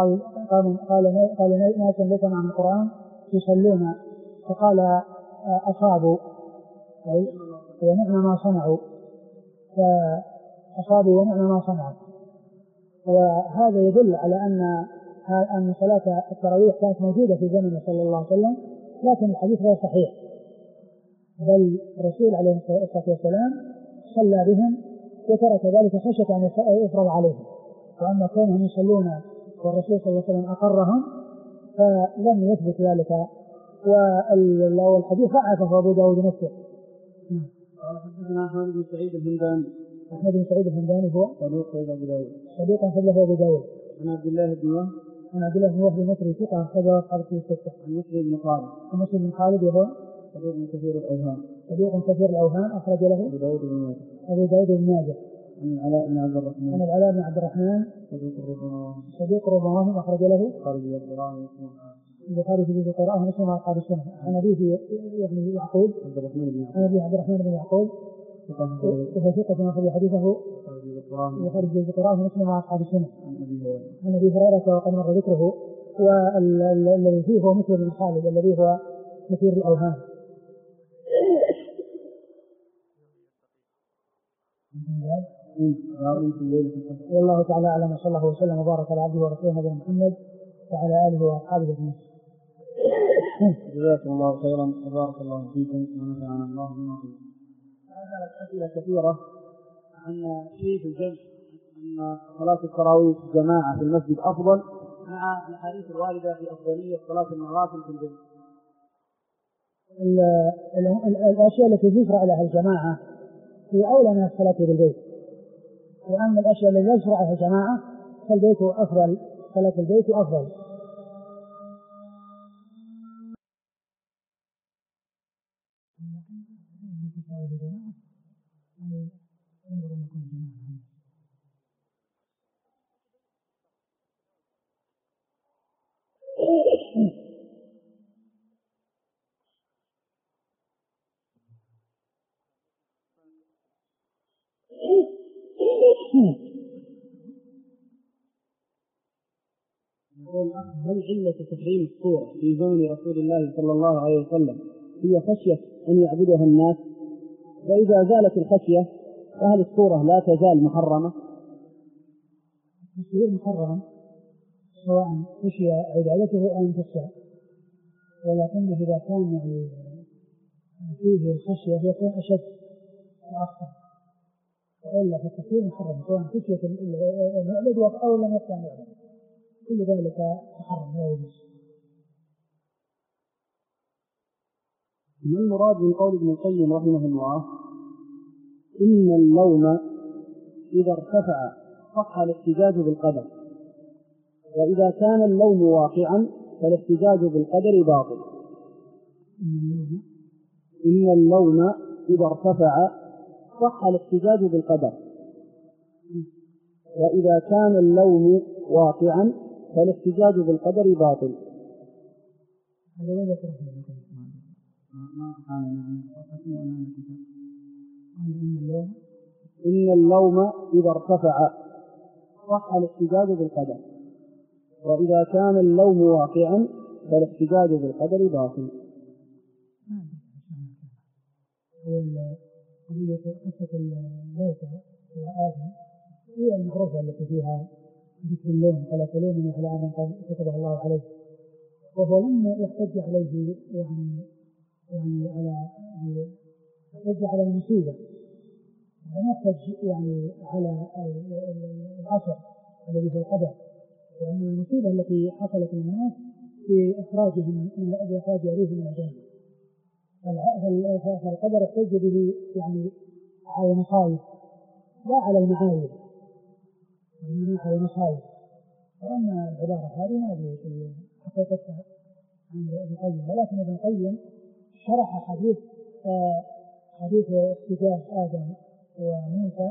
قال ناس ليس معهم القرآن يصلون. فقال أصابوا ونعم ما صنعوا. فأصابوا ونعم ما صنعوا. وهذا يدل على أن صلاة التراويح كانت موجودة في زمن صلى الله عليه وسلم، لكن الحديث غير صحيح، بل الرسول عليه الصلاة والسلام صلى بهم وترك ذلك خشية أن يفرض عليهم. وأما كونهم يصلون والرسول صلى الله عليه وسلم أقرهم فلم يثبت ذلك، والحديث ضعفه أبو داود نفسه. قال حدثنا أحمد بن سعيد الهمداني هو صدوق أخرج أبو داود. عن عبد الله بن وهب المصري ثقة أخرج أصحاب الستة. عن مسلم بن خالد وهو صدوق كثير الأوهام أخرج له أبو داود بن ماجه. عن العلاء بن عبد الرحمن صدوق ربما أخرج له البخاري في جزء القراءة ومسلم على أصحاب السنة. عن أبيه يعني يعقوب عبد الرحمن بن يعقوب وهو ثقة أخرج حديثه البخاري في جزء القراءة ومسلم على أصحاب السنة. عن أبي هريرة وقد مر ذكره. والذي فيه هو مسلم بن خالد الذي هو كثير الأوهام. والله تعالى أعلم وصلى الله وسلم وبارك على عبده ورسوله نبينا محمد وعلى آله وأصحابه أجمعين. جزاكم الله خيرا وبارك الله فيكم ونفعنا الله بما فيكم. هذا أسئلة كثيرة عن شيء في الجمع أن صلاة التراويح جماعة في المسجد أفضل مع الأحاديث الواردة في أفضلية صلاة النوافل في البيت. الأشياء التي يشرع لها الجماعة هي أولى من الصلاة بالبيت، وأما الأشياء التي لا يشرع لها الجماعة فالبيت أفضل، صلاة البيت أفضل. يقول هل علة تحريم الصورة في زمن رسول الله صلى الله عليه وسلم هي خشية أن يعبدها الناس؟ وإذا زالت الخشية فهل الصورة لا تزال محرمة؟ تصير محرمة سواء خشي عبادته أو أن تخشى، ولكنه إذا كان فيه الخشية يكون أشد وأخطر، وإلا فالتكفير محرم سواء خشية المعبد أو لم يخشى المعبد، كل ذلك محرم لا يجوز. ما المراد من قول ابن القيم رحمه الله إن اللوم إذا ارتفع صح الاحتجاج بالقدر، وإذا كان اللوم واقعا فالاحتجاج بالقدر باطل؟ إن اللوم إذا ارتفع صح الاحتجاج بالقدر، وإذا كان اللوم واقعا فالاحتجاج بالقدر باطل. إن اللوم إذا ارتفع صح الاحتجاج بالقدر، وإذا كان اللوم واقعا فالاحتجاج بالقدر باطل. قضية قصة الموتى وآدم هي المعروفة التي فيها ذكر اللوم، فلا تلومني على أمر كتبه الله عليه، وهو لم يحتج عليه يعني يحتج على المصيبة، ولم يحتج يعني على العصر الذي في القدر، وأن المصيبة التي حصلت للناس في إخراجهم بإخراج أبيهم من الجنة، فالقدر احتج به يعني على المصائب لا على المعايب، وإنما على المصائب. وأما العبارة هذه ما أدري في حقيقتها عند ابن القيم، ولكن ابن القيم شرح حديث احتجاج آدم وموسى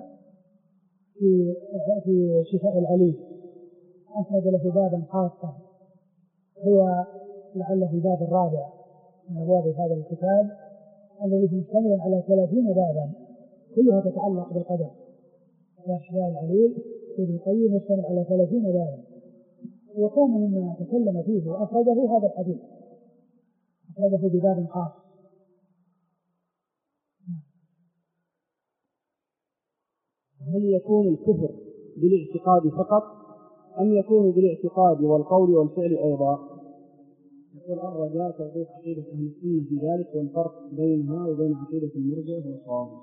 في شفاء العليل، أفرد له بابا خاصا هو لعله الباب الرابع من أبواب هذا الكتاب الذي مشتمل على 30 بابا كلها تتعلق بالقدر. شفاء العليل ابن القيم يشتمل على 30 بابا، وكان مما تكلم فيه وأفرده هذا الحديث، أفرده بباب خاص. هل يكون الكفر بالاعتقاد فقط أم يكون بالاعتقاد والقول والفعل أيضا؟ يقول الرجاء توضيح عقيدة أهل السنة في ذلك والفرق بينها وبين عقيدة المرجئة والخوارج.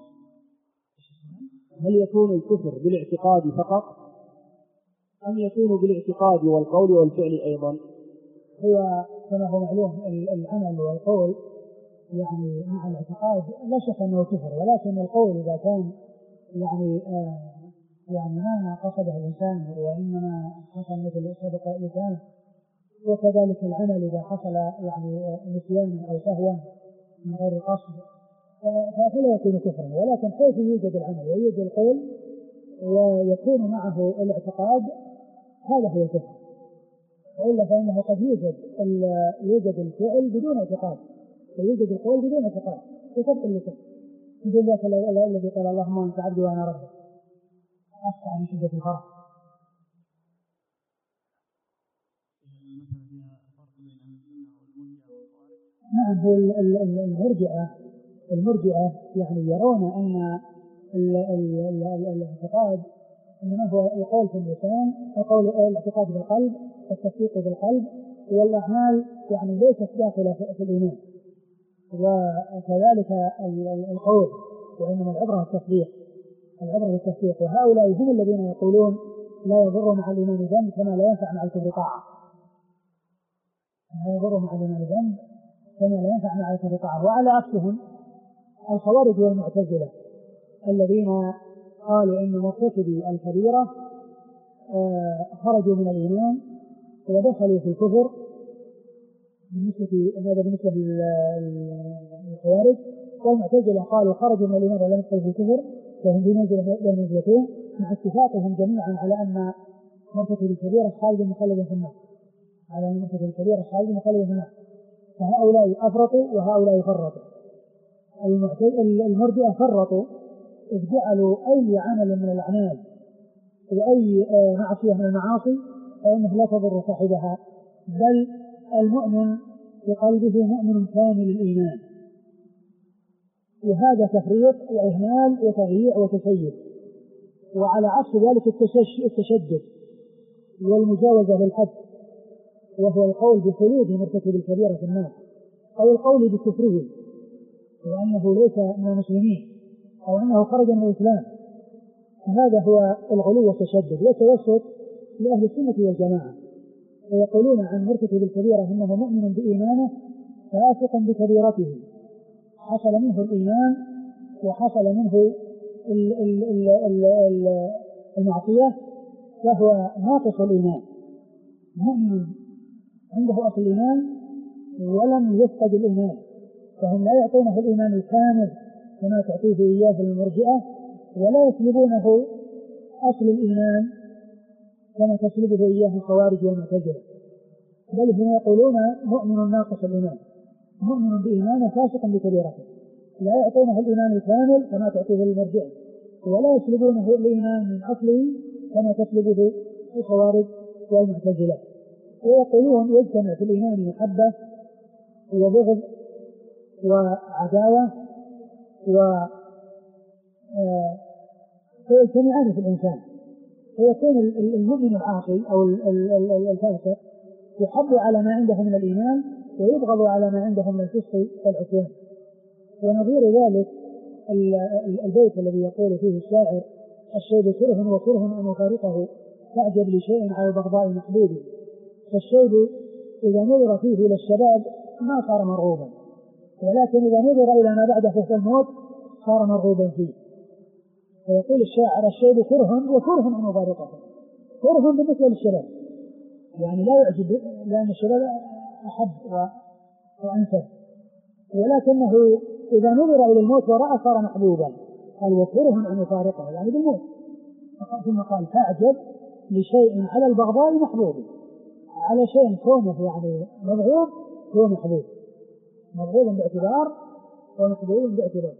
هل يكون الكفر بالاعتقاد فقط أم يكون بالاعتقاد والقول والفعل أيضا؟ هو كما هو معلوم العمل والقول يعني مع الاعتقاد لا شك أنه كفر، ولكن القول إذا كان يعني ما قصده الإنسان وإنما حصل مثل سبق الإنسان، وكذلك العمل إذا حصل يعني نسيانا أو سهوا من غير قصد فلا يكون كفرا، ولكن حيث يوجد العمل ويوجد القول ويكون معه الاعتقاد هذا هو كفر. وإلا فإنه قد يوجد الفعل بدون اعتقاد ويوجد القول بدون اعتقاد بسبب اللسان، مثل ذاك الذي قال اللهم أنت عبدي وأنا ربك، أخطأ من شدة الفرق. نعم، هو المرجئة يعني يرون أن الاعتقاد إنما هو القول في اللسان، الاعتقاد بالقلب والتصديق بالقلب، والأعمال يعني ليست داخلة في الإيمان، وكذلك القول، وإنما العبرة التصديق. وهؤلاء هم الذين يقولون لا يضر مع الإيمان ذنب كما لا ينفع مع الكفر طاعة، لا يضر مع الإيمان ذنب كما لا ينفع مع الكفر طاعة. وعلى عكسهم الخوارج والمعتزلة الذين قالوا إن مرتكبي الكبيرة خرجوا من الإيمان ودخلوا في الكفر. بالنسبة للخوارج، والمعتزلة قالوا خرجوا من الإيمان ولم يدخلوا في الكفر، فهم بمنزلتين مع اتفاقهم جميعا على أن مرتكب الكبيرة خالد مخلد في النار، فهؤلاء أفرطوا وهؤلاء فرطوا. المرجئة فرطوا إذ جعلوا أي عمل من الأعمال وأي معصية من المعاصي فإنه لا تضر صاحبها، بل المؤمن بقلبه مؤمن كامل الإيمان، وهذا تفريط وإهمال وتضييع وتسيب. وعلى عكس ذلك التشدد والمجاوزة للحد، وهو القول بخلود مرتكب الكبيرة في النار أو القول بكفره وأنه ليس من المسلمين أو أنه خرج من الإسلام. هذا هو الغلو والتشدد والتوسط لأهل السنة والجماعة، ويقولون عن مرتكب الكبيرة إنه مؤمن بإيمانه فاسق بكبيرته، حصل منه الإيمان وحصل منه المعصية فهو ناقص الإيمان، مؤمن عنده أصل الإيمان ولم يفقد الإيمان، فهم لا يعطونه الإيمان الكامل كما تعطيه إياه المرجئة، ولا يسلبونه أصل الإيمان كما تسلبه إياه الخوارج والمعتزلة، بل هم يقولون مؤمن ناقص الإيمان، مؤمن بإيمانه فاسق بكبيرته، لا يعطونه الإيمان الكامل كما تعطيه المرجئة، ولا يسلبونه الإيمان من أصله كما تسلبه الخوارج والمعتزلة. ويقولون يجتمع في الإيمان محبة وبغض وعداوة فيجتمعان في الإنسان، فيكون المؤمن العاصي أو الفاسق يحب على ما عنده من الإيمان ويبغض على ما عنده من الفسق والعصيان. ونظير ذلك البيت الذي يقول فيه الشاعر: الشيب كره وكره أن يفارقه تعجب لشيء على البغضاء محبوب. فالشيب إذا نظر فيه إلى الشباب ما صار مرغوبا، ولكن إذا نظر إلى ما بعده في الموت صار مرغوبا فيه. فيقول الشاعر: الشيب كره وكره أن يفارقه. كره بالنسبة للشباب، يعني لا يعجب لأن الشباب أحب وأنسب، ولكنه إذا نظر إلى الموت ورأى صار محبوبا. قال: وكره أن يفارقه، يعني بالموت. ثم قال: تعجب لشيء على البغضاء محبوب، على شيء كونه يعني مبغوض هو محبوب، مبغوض باعتبار ومحبوب باعتبار.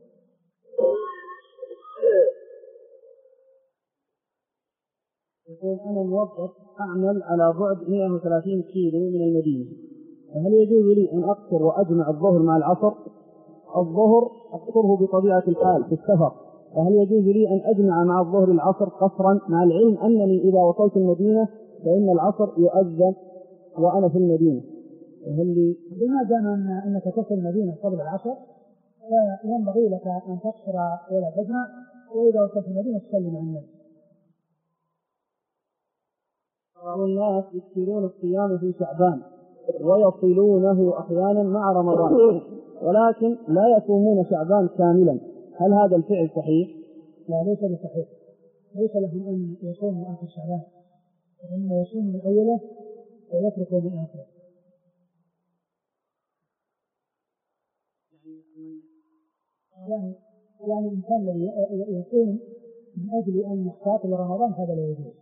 يقول: أنا موظف أعمل على بعد 130 كيلو من المدينة، فهل يجوز لي أن أقصر وأجمع الظهر مع العصر؟ الظهر أقصره بطبيعة الحال في السفر، فهل يجوز لي أن أجمع مع الظهر العصر قصرا، مع العلم أنني إذا وصلت المدينة فإن العصر يؤذن وأنا في المدينة؟ هل لي بما دام أنك تصل المدينة قبل العصر فينبغي لك أن تقصر ولا تجمع، وإذا وصلت المدينة تصلي مع الناس. الناس يكثرون الصيام في شعبان ويصلونه أحيانا مع رمضان، ولكن لا يصومون شعبان كاملا، هل هذا الفعل صحيح؟ لا، ليس بصحيح، ليس لهم أن يصوموا آخر شعبان، وإنما يصوموا من أوله ويتركوا من آخره. يعني الإنسان يصوم من أجل أن يحتاط لرمضان هذا لا يجوز،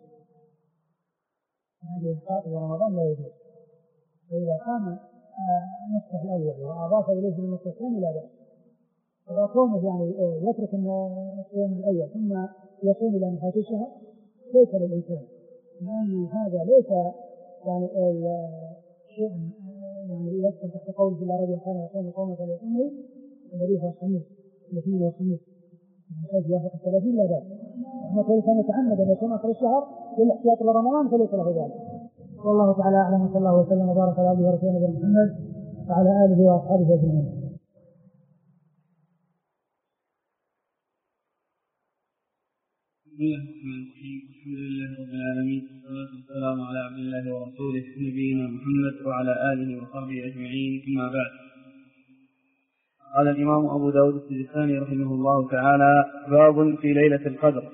هذا يحتاط لرمضان لا يجوز. فإذا قام النصف الأول وأضاف إليه النصف الثاني لا بأس. إذا كونه يعني يترك الصيام الأول ثم يصوم إلى نهاية الشهر ليس للإنسان، لأن هذا ليس يعني شيء يعني يدخل تحت قوله: إلا رجل كان يصوم قوما فليصومه الذي هو الخميس، الذي هو الخميس من حيث يوافق 30 لا بأس. أما كل كان يتعمد أن يصوم آخر الشهر للاحتياط لرمضان فليس له ذلك. والله تعالى أعلم، وصلى الله وسلم وبارك على عبده ورسوله نبينا محمد وعلى آله وأصحابه أجمعين. الحمد لله رب العالمين، والصلاة والسلام على عبد الله ورسوله نبينا محمد وعلى آله وصحبه أجمعين، أما بعد. قال الإمام أبو داود السجستاني رحمه الله تعالى: باب في ليلة القدر.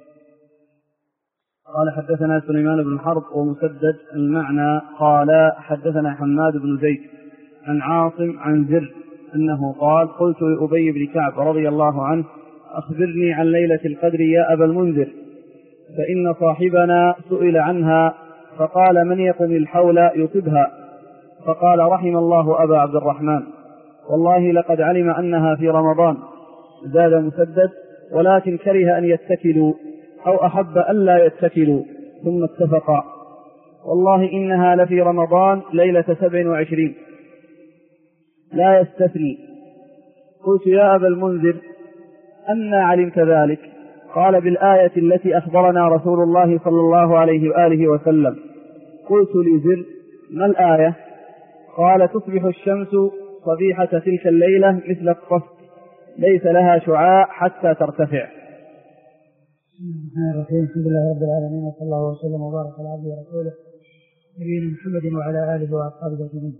قال: حدثنا سليمان بن حرب ومسدد المعنى قال: حدثنا حماد بن زيد عن عاصم عن زر أنه قال: قلت لأبي بن كعب رضي الله عنه: أخبرني عن ليلة القدر يا أبا المنذر، فإن صاحبنا سئل عنها فقال: من يقم الحول يصبها؟ فقال: رحم الله أبا عبد الرحمن، والله لقد علم أنها في رمضان. زاد مسدد: ولكن كره أن يتكلوا أو أحب أن لا يتكلوا، ثم اتفقا. والله إنها لفي رمضان ليلة 27 لا يستثني. قلت: يا أبا المنذر أنى علمت ذلك؟ قال: بالآية التي أخبرنا رسول الله صلى الله عليه وآله وسلم. قلت لزر: ما الآية؟ قال: تصبح الشمس صبيحة تلك الليلة مثل القصد ليس لها شعاع حتى ترتفع. الرحمن الرحيم. الحمد لله رب العالمين، وصلى الله وسلم وبارك على عبده ورسوله نبينا محمد وعلى آله وأصحابه أجمعين.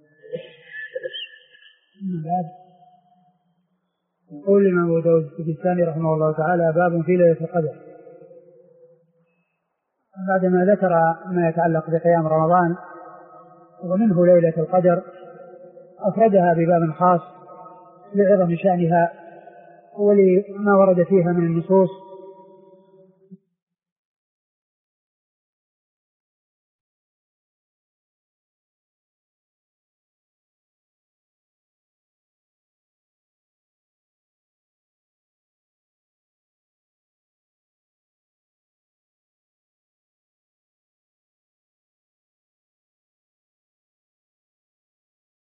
بعد يقول الإمام أبو داود السجستاني رحمه الله تعالى: باب في ليلة القدر. بعدما ذكر ما يتعلق بقيام رمضان ومنه ليلة القدر أفردها بباب خاص لعظم شأنها ولما ورد فيها من النصوص